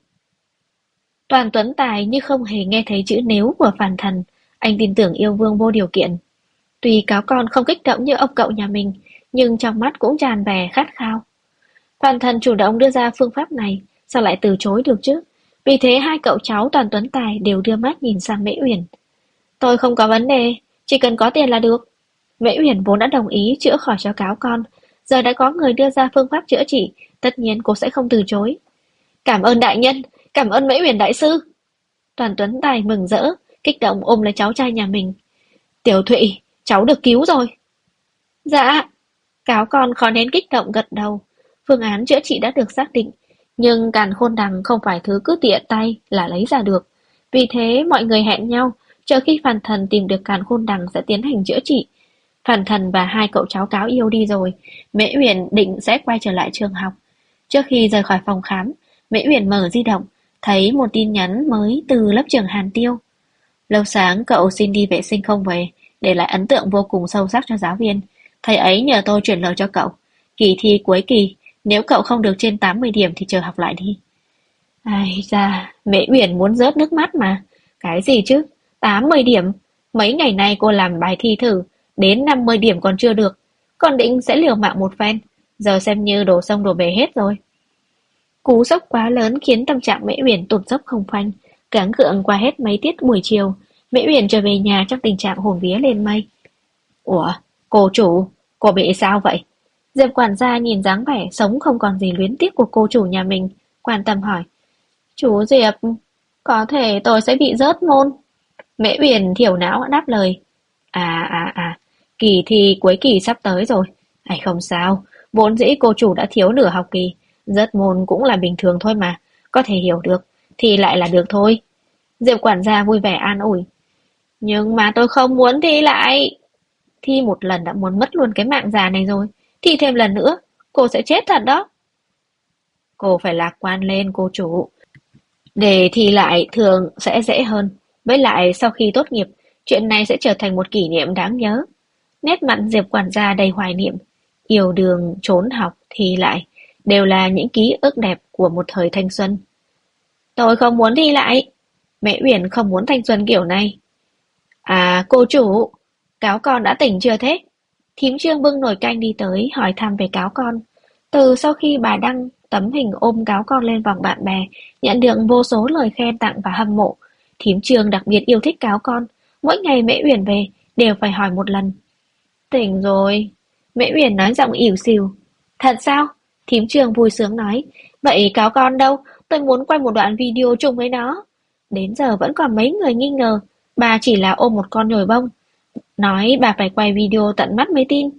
Toàn Tuấn Tài như không hề nghe thấy chữ nếu của Phan Thần, anh tin tưởng yêu vương vô điều kiện. Tuy cáo con không kích động như ông cậu nhà mình, nhưng trong mắt cũng tràn vẻ khát khao. Phan Thần chủ động đưa ra phương pháp này, sao lại từ chối được chứ? Vì thế hai cậu cháu Toàn Tuấn Tài đều đưa mắt nhìn sang Mễ Uyển. Tôi không có vấn đề, chỉ cần có tiền là được. Mễ Uyển vốn đã đồng ý chữa khỏi cho cáo con, giờ đã có người đưa ra phương pháp chữa trị, tất nhiên cô sẽ không từ chối. Cảm ơn đại nhân, cảm ơn Mễ Uyển đại sư. Toàn Tuấn Tài mừng rỡ, kích động ôm lấy cháu trai nhà mình. Tiểu Thụy, cháu được cứu rồi. Dạ, cáo con khó nén kích động gật đầu. Phương án chữa trị đã được xác định, nhưng càn khôn đằng không phải thứ cứ tiện tay là lấy ra được. Vì thế mọi người hẹn nhau, chờ khi Phàn Thần tìm được càn khôn đằng sẽ tiến hành chữa trị. Phàn Thần và hai cậu cháu cáo yêu đi rồi, Mễ Uyển định sẽ quay trở lại trường học. Trước khi rời khỏi phòng khám, Mễ Uyển mở di động, thấy một tin nhắn mới từ lớp trưởng Hàn Tiêu. Lâu sáng cậu xin đi vệ sinh không về, để lại ấn tượng vô cùng sâu sắc cho giáo viên. Thầy ấy nhờ tôi chuyển lời cho cậu. Kỳ thi cuối kỳ, nếu cậu không được trên 80 điểm thì chờ học lại đi. Ai da, Mễ Uyển muốn rớt nước mắt mà. Cái gì chứ? 80 điểm? Mấy ngày nay cô làm bài thi thử, đến 50 điểm còn chưa được. Còn định sẽ liều mạng một phen, giờ xem như đổ sông đổ bể hết rồi. Cú sốc quá lớn khiến tâm trạng Mễ Uyển tụt dốc không phanh, gắng gượng qua hết mấy tiết buổi chiều. Mễ Uyển trở về nhà trong tình trạng hồn vía lên mây. Ủa, cô chủ, cô bị sao vậy? Diệp quản gia nhìn dáng vẻ sống không còn gì luyến tiếc của cô chủ nhà mình, quan tâm hỏi. Chú Diệp, có thể tôi sẽ bị rớt môn. Mễ Uyển thiểu não đáp lời. Kỳ thi cuối kỳ sắp tới rồi. Không sao, vốn dĩ cô chủ đã thiếu nửa học kỳ, rớt môn cũng là bình thường thôi mà, có thể hiểu được, thì lại là được thôi. Diệp quản gia vui vẻ an ủi. Nhưng mà tôi không muốn thi lại. Thi một lần đã muốn mất luôn cái mạng già này rồi, thi thêm lần nữa, cô sẽ chết thật đó. Cô phải lạc quan lên cô chủ. Để thi lại thường sẽ dễ hơn. Với lại sau khi tốt nghiệp, chuyện này sẽ trở thành một kỷ niệm đáng nhớ. Nét mặt Diệp quản gia đầy hoài niệm. Yêu đương, trốn học, thi lại, đều là những ký ức đẹp của một thời thanh xuân. Tôi không muốn thi lại. Mẹ Uyển không muốn thanh xuân kiểu này. Cô chủ, cáo con đã tỉnh chưa thế? Thím Trương bưng nồi canh đi tới hỏi thăm về cáo con. Từ sau khi bà đăng tấm hình ôm cáo con lên vòng bạn bè, nhận được vô số lời khen tặng và hâm mộ, thím Trương đặc biệt yêu thích cáo con. Mỗi ngày Mễ Uyển về đều phải hỏi một lần. Tỉnh rồi. Mễ Uyển nói giọng ỉu xìu. Thật sao? Thím Trương vui sướng nói. Vậy cáo con đâu? Tôi muốn quay một đoạn video chung với nó. Đến giờ vẫn còn mấy người nghi ngờ bà chỉ là ôm một con nhồi bông. Nói bà phải quay video tận mắt mới tin.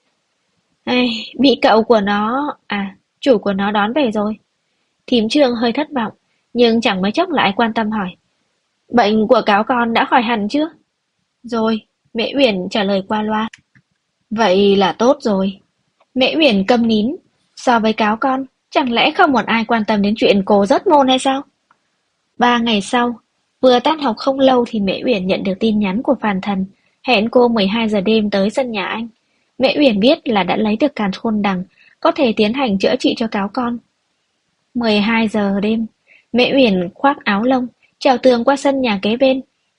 Bị cậu của nó, chủ của nó đón về rồi. Thím Trương hơi thất vọng, nhưng chẳng mấy chốc lại quan tâm hỏi. Bệnh của cáo con đã khỏi hẳn chưa? Rồi, Mễ Uyển trả lời qua loa. Vậy là tốt rồi. Mễ Uyển câm nín. So với cáo con, chẳng lẽ không một ai quan tâm đến chuyện cô rớt môn hay sao? 3 ngày sau, vừa tan học không lâu thì Mễ Uyển nhận được tin nhắn của Phàn Thần, hẹn cô 12 giờ đêm tới sân nhà anh. Mễ Uyển biết là đã lấy được càn khôn đằng, có thể tiến hành chữa trị cho cáo con. 12 giờ đêm, Mễ Uyển khoác áo lông, trèo tường qua sân nhà kế bên.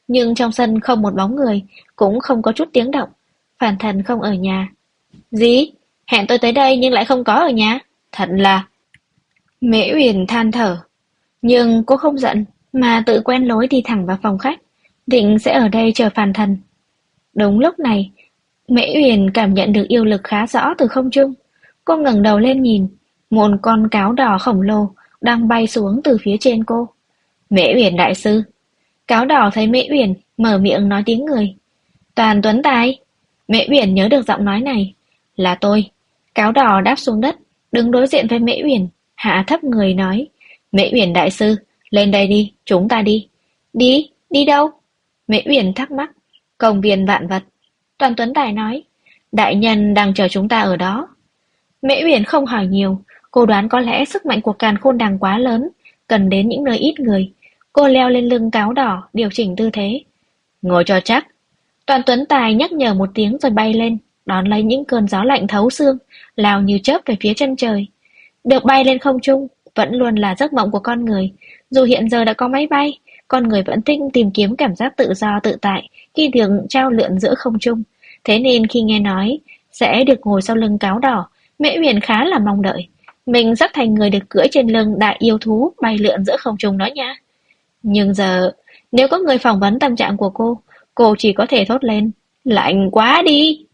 Nhưng trong sân không một bóng người, cũng không có chút tiếng động. Phàn Thần không ở nhà. Gì? Hẹn tôi tới đây nhưng lại không có ở nhà. Thật là... Mễ Uyển than thở. Nhưng cô không giận, mà tự quen lối đi thẳng vào phòng khách. Định sẽ ở đây chờ Phàn Thần. Đúng lúc này, Mễ Uyển cảm nhận được yêu lực khá rõ từ không trung. Cô ngẩng đầu lên nhìn, một con cáo đỏ khổng lồ đang bay xuống từ phía trên cô. Mễ Uyển đại sư. Cáo đỏ thấy Mễ Uyển, mở miệng nói tiếng người. Toàn Tuấn Tài. Mễ Uyển nhớ được giọng nói này. Là tôi. Cáo đỏ đáp xuống đất, đứng đối diện với Mễ Uyển, hạ thấp người nói. Mễ Uyển đại sư, lên đây đi, chúng ta đi. Đi, đi đâu? Mễ Uyển thắc mắc. Công viên vạn vật. Toàn Tuấn Tài nói. Đại nhân đang chờ chúng ta ở đó. Mễ Uyển không hỏi nhiều, cô đoán có lẽ sức mạnh của càn khôn đằng quá lớn, cần đến những nơi ít người. Cô leo lên lưng cáo đỏ, điều chỉnh tư thế. Ngồi cho chắc. Toàn Tuấn Tài nhắc nhở một tiếng rồi bay lên, đón lấy những cơn gió lạnh thấu xương, lao như chớp về phía chân trời. Được bay lên không trung, vẫn luôn là giấc mộng của con người. Dù hiện giờ đã có máy bay, con người vẫn thích tìm kiếm cảm giác tự do tự tại khi được trao lượn giữa không trung. Thế nên khi nghe nói sẽ được ngồi sau lưng cáo đỏ, Mễ Uyển khá là mong đợi. Mình sắp thành người được cưỡi trên lưng đại yêu thú bay lượn giữa không trung đó nha. Nhưng giờ, nếu có người phỏng vấn tâm trạng của cô chỉ có thể thốt lên. Lạnh quá đi!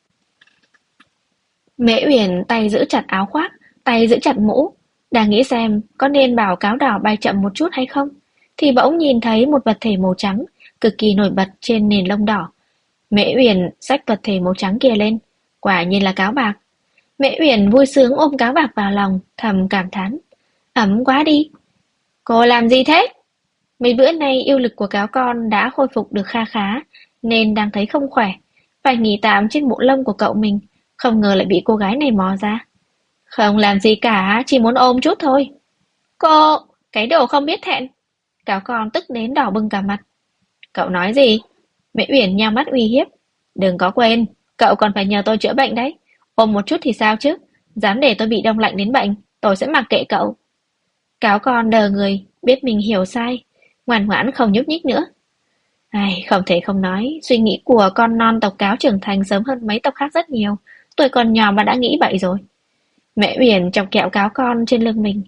Mễ Uyển tay giữ chặt áo khoác, tay giữ chặt mũ. Đang nghĩ xem có nên bảo cáo đỏ bay chậm một chút hay không, thì bỗng nhìn thấy một vật thể màu trắng, cực kỳ nổi bật trên nền lông đỏ. Mễ Uyển xách vật thể màu trắng kia lên. Quả nhiên là cáo bạc. Mễ Uyển vui sướng ôm cáo bạc vào lòng, thầm cảm thán. Ấm quá đi! Cô làm gì thế? Mấy bữa nay yêu lực của cáo con đã khôi phục được kha khá, nên đang thấy không khỏe. Phải nghỉ tạm trên bộ lông của cậu mình, không ngờ lại bị cô gái này mò ra. Không làm gì cả, chỉ muốn ôm chút thôi. Cô, cái đồ không biết thẹn. Cáo con tức đến đỏ bừng cả mặt. Cậu nói gì? Mễ Uyển nheo mắt uy hiếp. Đừng có quên, cậu còn phải nhờ tôi chữa bệnh đấy. Ôm một chút thì sao chứ? Dám để tôi bị đông lạnh đến bệnh, tôi sẽ mặc kệ cậu. Cáo con đờ người, biết mình hiểu sai, ngoan ngoãn không nhúc nhích nữa. Ai, không thể không nói, suy nghĩ của con non tộc cáo trưởng thành sớm hơn mấy tộc khác rất nhiều. Tuổi còn nhỏ mà đã nghĩ vậy rồi. Mẹ Uyển chọc kẹo cáo con trên lưng mình.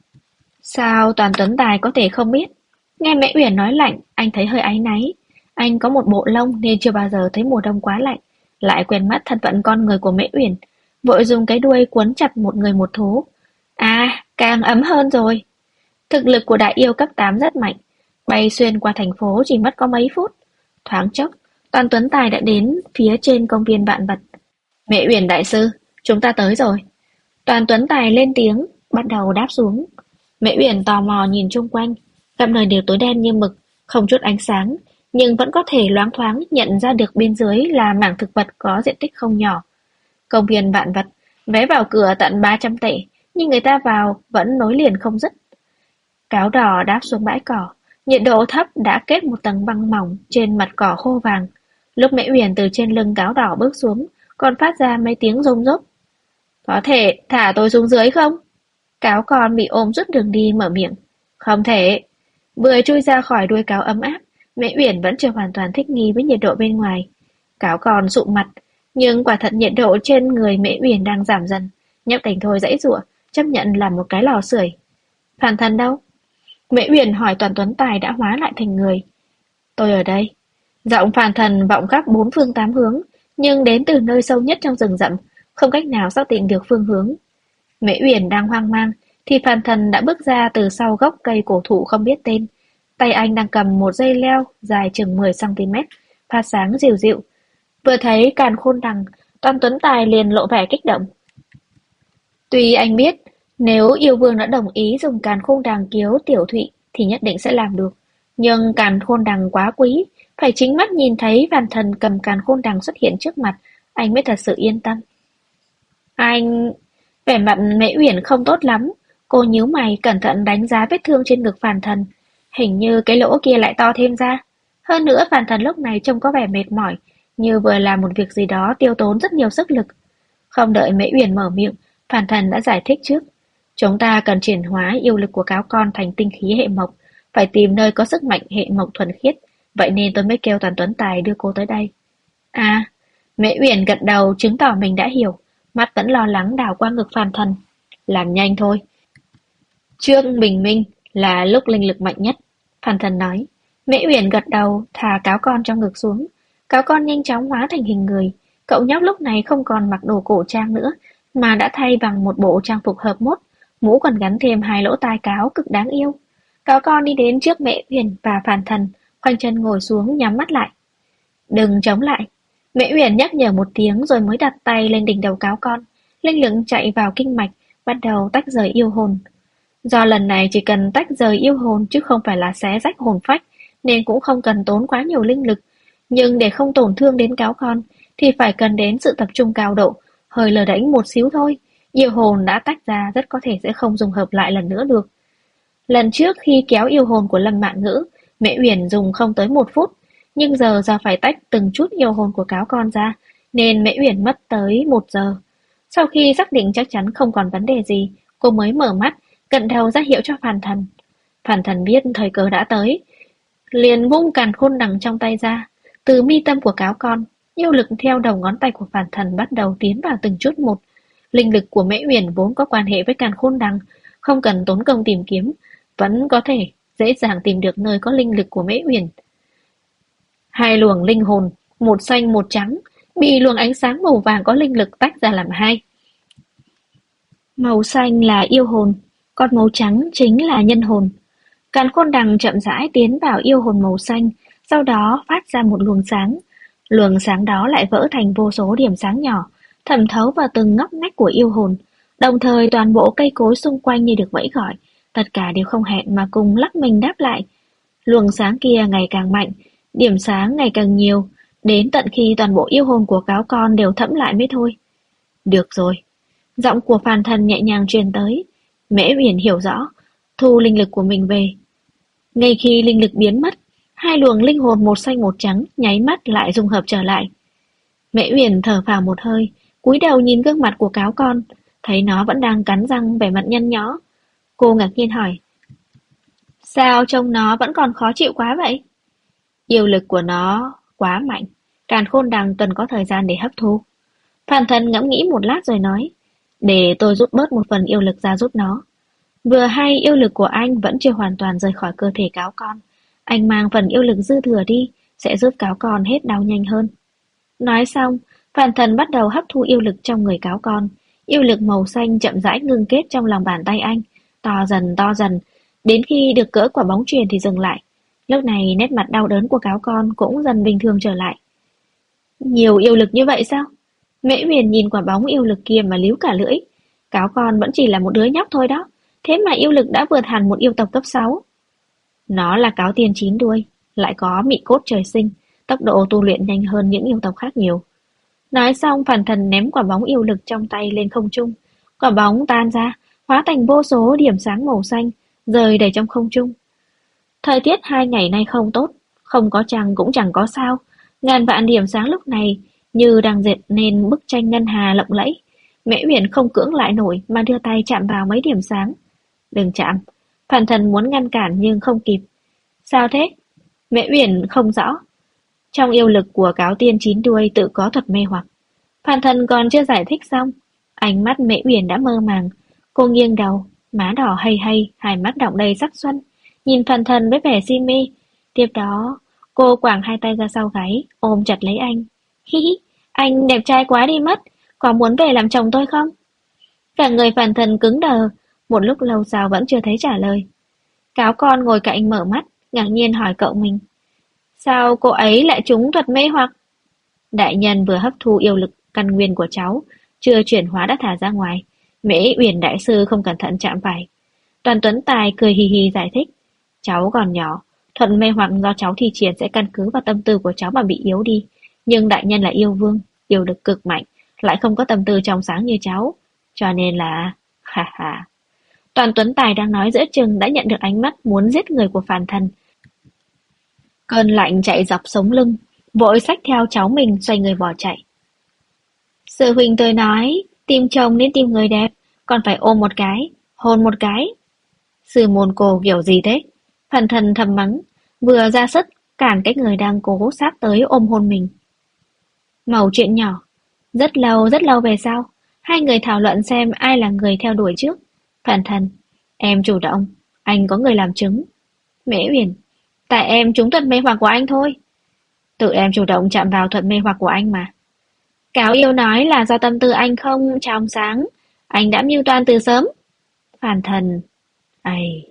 Sao Toàn Tuấn Tài có thể không biết? Nghe mẹ Uyển nói lạnh, anh thấy hơi áy náy. Anh có một bộ lông nên chưa bao giờ thấy mùa đông quá lạnh. Lại quên mất thân phận con người của mẹ Uyển, vội dùng cái đuôi quấn chặt một người một thú. À, càng ấm hơn rồi. Thực lực của đại yêu cấp 8 rất mạnh, bay xuyên qua thành phố chỉ mất có mấy phút. Thoáng chốc, Toàn Tuấn Tài đã đến phía trên công viên vạn vật. Mẹ Uyển đại sư, chúng ta tới rồi. Toàn Tuấn Tài lên tiếng, bắt đầu đáp xuống. Mẹ Uyển tò mò nhìn chung quanh, khắp nơi đều tối đen như mực, không chút ánh sáng, nhưng vẫn có thể loáng thoáng nhận ra được bên dưới là mảng thực vật có diện tích không nhỏ. Công viên vạn vật, vé vào cửa tận 300 tệ, nhưng người ta vào vẫn nối liền không dứt. Cáo đỏ đáp xuống bãi cỏ, nhiệt độ thấp đã kết một tầng băng mỏng trên mặt cỏ khô vàng. Lúc Mễ Uyển từ trên lưng cáo đỏ bước xuống, còn phát ra mấy tiếng rôm rốp. Có thể thả tôi xuống dưới không? Cáo con bị ôm suốt đường đi mở miệng. Không thể. Vừa chui ra khỏi đuôi cáo ấm áp, Mễ Uyển vẫn chưa hoàn toàn thích nghi với nhiệt độ bên ngoài. Cáo còn sụ mặt, nhưng quả thật nhiệt độ trên người Mễ Uyển đang giảm dần. Nhấp đành thôi dãy giụa, chấp nhận làm một cái lò sưởi. Phản Thần đâu? Mễ Uyển hỏi Toàn Tuấn Tài đã hóa lại thành người. Tôi ở đây. Giọng Phản Thần vọng khắp bốn phương tám hướng, nhưng đến từ nơi sâu nhất trong rừng rậm, không cách nào xác định được phương hướng. Mễ Uyển đang hoang mang, thì Phản Thần đã bước ra từ sau gốc cây cổ thụ không biết tên. Tay anh đang cầm một dây leo dài chừng 10 cm, phát sáng dịu dịu. Vừa thấy càn khôn đằng, Toàn Tuấn Tài liền lộ vẻ kích động. Tuy anh biết, nếu yêu vương đã đồng ý dùng càn khôn đằng cứu Tiểu Thụy thì nhất định sẽ làm được. Nhưng càn khôn đằng quá quý, phải chính mắt nhìn thấy Phản Thần cầm càn khôn đằng xuất hiện trước mặt, anh mới thật sự yên tâm. Anh... Vẻ mặt Mễ Uyển không tốt lắm, cô nhíu mày cẩn thận đánh giá vết thương trên ngực Phản Thần. Hình như cái lỗ kia lại to thêm ra. Hơn nữa Phản Thần lúc này trông có vẻ mệt mỏi, như vừa làm một việc gì đó tiêu tốn rất nhiều sức lực. Không đợi Mễ Uyển mở miệng, Phản Thần đã giải thích trước. Chúng ta cần chuyển hóa yêu lực của cáo con thành tinh khí hệ mộc, phải tìm nơi có sức mạnh hệ mộc thuần khiết, vậy nên tôi mới kêu Toàn Tuấn Tài đưa cô tới đây. À, Mễ Uyển gật đầu chứng tỏ mình đã hiểu, mắt vẫn lo lắng đảo qua ngực Phan Thần. Làm nhanh thôi, trước bình minh là lúc linh lực mạnh nhất, Phan Thần nói. Mễ Uyển gật đầu, thả cáo con trong ngực xuống. Cáo con nhanh chóng hóa thành hình người. Cậu nhóc lúc này không còn mặc đồ cổ trang nữa, mà đã thay bằng một bộ trang phục hợp mốt, mũ còn gắn thêm hai lỗ tai cáo cực đáng yêu. Cáo con đi đến trước Mễ Uyển và Phan Thần, khoanh chân ngồi xuống nhắm mắt lại. Đừng chống lại. Mễ Uyển nhắc nhở một tiếng rồi mới đặt tay lên đỉnh đầu cáo con. Linh lực chạy vào kinh mạch, bắt đầu tách rời yêu hồn. Do lần này chỉ cần tách rời yêu hồn chứ không phải là xé rách hồn phách, nên cũng không cần tốn quá nhiều linh lực. Nhưng để không tổn thương đến cáo con, thì phải cần đến sự tập trung cao độ, hơi lờ đễnh một xíu thôi. Yêu hồn đã tách ra rất có thể sẽ không dùng hợp lại lần nữa được. Lần trước khi kéo yêu hồn của Lâm Mạn Ngữ, Mễ Uyển dùng không tới 1 phút, nhưng giờ do phải tách từng chút yêu hồn của cáo con ra, nên Mễ Uyển mất tới 1 giờ. Sau khi xác định chắc chắn không còn vấn đề gì, cô mới mở mắt, gật đầu ra hiệu cho Phan Thần. Phan Thần biết thời cơ đã tới, liền vung càn khôn đằng trong tay ra. Từ mi tâm của cáo con, yêu lực theo đầu ngón tay của Phan Thần bắt đầu tiến vào từng chút một. Linh lực của Mễ Uyển vốn có quan hệ với càn khôn đằng, không cần tốn công tìm kiếm, vẫn có thể dễ dàng tìm được nơi có linh lực của Mễ Uyển. Hai luồng linh hồn, một xanh một trắng, bị luồng ánh sáng màu vàng có linh lực tách ra làm hai. Màu xanh là yêu hồn, còn màu trắng chính là nhân hồn. Càn khôn đằng chậm rãi tiến vào yêu hồn màu xanh, sau đó phát ra một luồng sáng. Luồng sáng đó lại vỡ thành vô số điểm sáng nhỏ, thẩm thấu vào từng ngóc ngách của yêu hồn. Đồng thời toàn bộ cây cối xung quanh như được vẫy gọi, tất cả đều không hẹn mà cùng lắc mình đáp lại. Luồng sáng kia ngày càng mạnh, điểm sáng ngày càng nhiều, đến tận khi toàn bộ yêu hồn của cáo con đều thẫm lại mới thôi. Được rồi. Giọng của Phan Thần nhẹ nhàng truyền tới. Mễ Uyển hiểu rõ, thu linh lực của mình về. Ngay khi linh lực biến mất, hai luồng linh hồn một xanh một trắng nháy mắt lại dung hợp trở lại. Mễ Uyển thở phào một hơi, cúi đầu nhìn gương mặt của cáo con, thấy nó vẫn đang cắn răng vẻ mặt nhăn nhó. Cô ngạc nhiên hỏi, sao trông nó vẫn còn khó chịu quá vậy? Yêu lực của nó quá mạnh, càn khôn đằng cần có thời gian để hấp thu. Phan Thần ngẫm nghĩ một lát rồi nói, để tôi rút bớt một phần yêu lực ra giúp nó. Vừa hay yêu lực của anh vẫn chưa hoàn toàn rời khỏi cơ thể cáo con. Anh mang phần yêu lực dư thừa đi, sẽ giúp cáo con hết đau nhanh hơn. Nói xong, Phan Thần bắt đầu hấp thu yêu lực trong người cáo con. Yêu lực màu xanh chậm rãi ngưng kết trong lòng bàn tay anh, to dần, đến khi được cỡ quả bóng chuyền thì dừng lại. Lúc này nét mặt đau đớn của cáo con cũng dần bình thường trở lại. Nhiều yêu lực như vậy sao? Mễ Uyển nhìn quả bóng yêu lực kia mà líu cả lưỡi. Cáo con vẫn chỉ là một đứa nhóc thôi đó, thế mà yêu lực đã vượt hẳn một yêu tộc cấp 6. Nó là cáo tiên 9 đuôi, lại có mị cốt trời sinh, tốc độ tu luyện nhanh hơn những yêu tộc khác nhiều. Nói xong, Phan Thần ném quả bóng yêu lực trong tay lên không trung. Quả bóng tan ra, hóa thành vô số điểm sáng màu xanh, rơi đầy trong không trung. Thời tiết 2 ngày nay không tốt, không có trăng cũng chẳng có sao. Ngàn vạn điểm sáng lúc này như đang dệt nên bức tranh ngân hà lộng lẫy. Mễ Uyển không cưỡng lại nổi mà đưa tay chạm vào mấy điểm sáng. Đừng chạm. Phan Thần muốn ngăn cản nhưng không kịp. Sao thế? Mễ Uyển không rõ. Trong yêu lực của cáo tiên 9 đuôi tự có thuật mê hoặc. Phan Thần còn chưa giải thích xong, ánh mắt Mễ Uyển đã mơ màng. Cô nghiêng đầu, má đỏ hay hay, hai mắt đọng đầy sắc xuân, nhìn Phan Thần với vẻ si mê. Tiếp đó, cô quàng hai tay ra sau gáy, ôm chặt lấy anh. Hi hi, anh đẹp trai quá đi mất, có muốn về làm chồng tôi không? Cả người Phan Thần cứng đờ, một lúc lâu sau vẫn chưa thấy trả lời. Cáo con ngồi cạnh mở mắt, ngạc nhiên hỏi cậu mình. Sao cô ấy lại trúng thuật mê hoặc? Đại nhân vừa hấp thu yêu lực căn nguyên của cháu, chưa chuyển hóa đã thả ra ngoài. Mễ Uyển đại sư không cẩn thận chạm phải. Đoàn Tuấn Tài cười hì hì giải thích. Cháu còn nhỏ, thuật mê hoặc do cháu thi triển sẽ căn cứ vào tâm tư của cháu mà bị yếu đi. Nhưng đại nhân là yêu vương, yêu lực cực mạnh, lại không có tâm tư trong sáng như cháu. Cho nên là... ha ha. Toàn Tuấn Tài đang nói giữa chừng đã nhận được ánh mắt muốn giết người của Phan Thần. Cơn lạnh chạy dọc sống lưng, vội xách theo cháu mình xoay người bỏ chạy. Sư huynh tôi nói, tìm chồng nên tìm người đẹp, còn phải ôm một cái, hôn một cái. Sư môn cô kiểu gì thế? Phan Thần thầm mắng, vừa ra sức, cản cái người đang cố sát tới ôm hôn mình. Mẩu chuyện nhỏ, rất lâu về sau, hai người thảo luận xem ai là người theo đuổi trước. Phản thần, em chủ động, anh có người làm chứng. Mễ Uyển, tại em trúng thuật mê hoặc của anh thôi. Tự em chủ động chạm vào thuật mê hoặc của anh mà. Cáo yêu nói là do tâm tư anh không trong sáng, anh đã mưu toan từ sớm. Phản thần, ầy,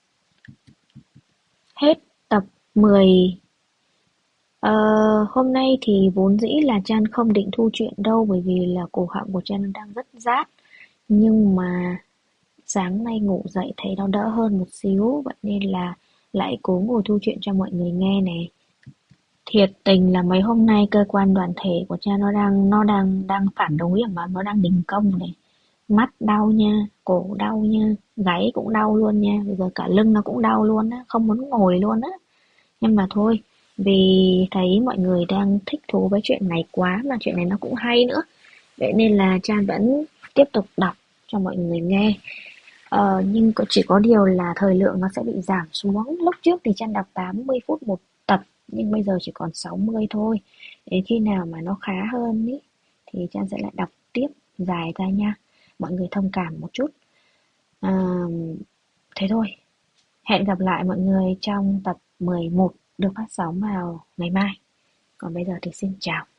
hết tập 10. Ờ, hôm nay thì vốn dĩ là Trang không định thu chuyện đâu bởi vì là cổ họng của Trang đang rất rát. Nhưng mà sáng nay ngủ dậy thấy nó đỡ hơn một xíu, vậy nên là lại cố ngồi thu chuyện cho mọi người nghe này. Thiệt tình là mấy hôm nay cơ quan đoàn thể của Trang nó đang phản đối mà nó đang đình công này. Mắt đau nha, cổ đau nha, gáy cũng đau luôn nha, bây giờ cả lưng nó cũng đau luôn á, không muốn ngồi luôn á. Nhưng mà thôi, vì thấy mọi người đang thích thú với chuyện này quá mà chuyện này nó cũng hay nữa. Vậy nên là Trang vẫn tiếp tục đọc cho mọi người nghe. Nhưng chỉ có điều là thời lượng nó sẽ bị giảm xuống. Lúc trước thì Trang đọc 80 phút một tập, nhưng bây giờ chỉ còn 60 thôi. Đến khi nào mà nó khá hơn ý, thì Trang sẽ lại đọc tiếp dài ra nha. Mọi người thông cảm một chút. À, thế thôi. Hẹn gặp lại mọi người trong tập 11 được phát sóng vào ngày mai. Còn bây giờ thì xin chào.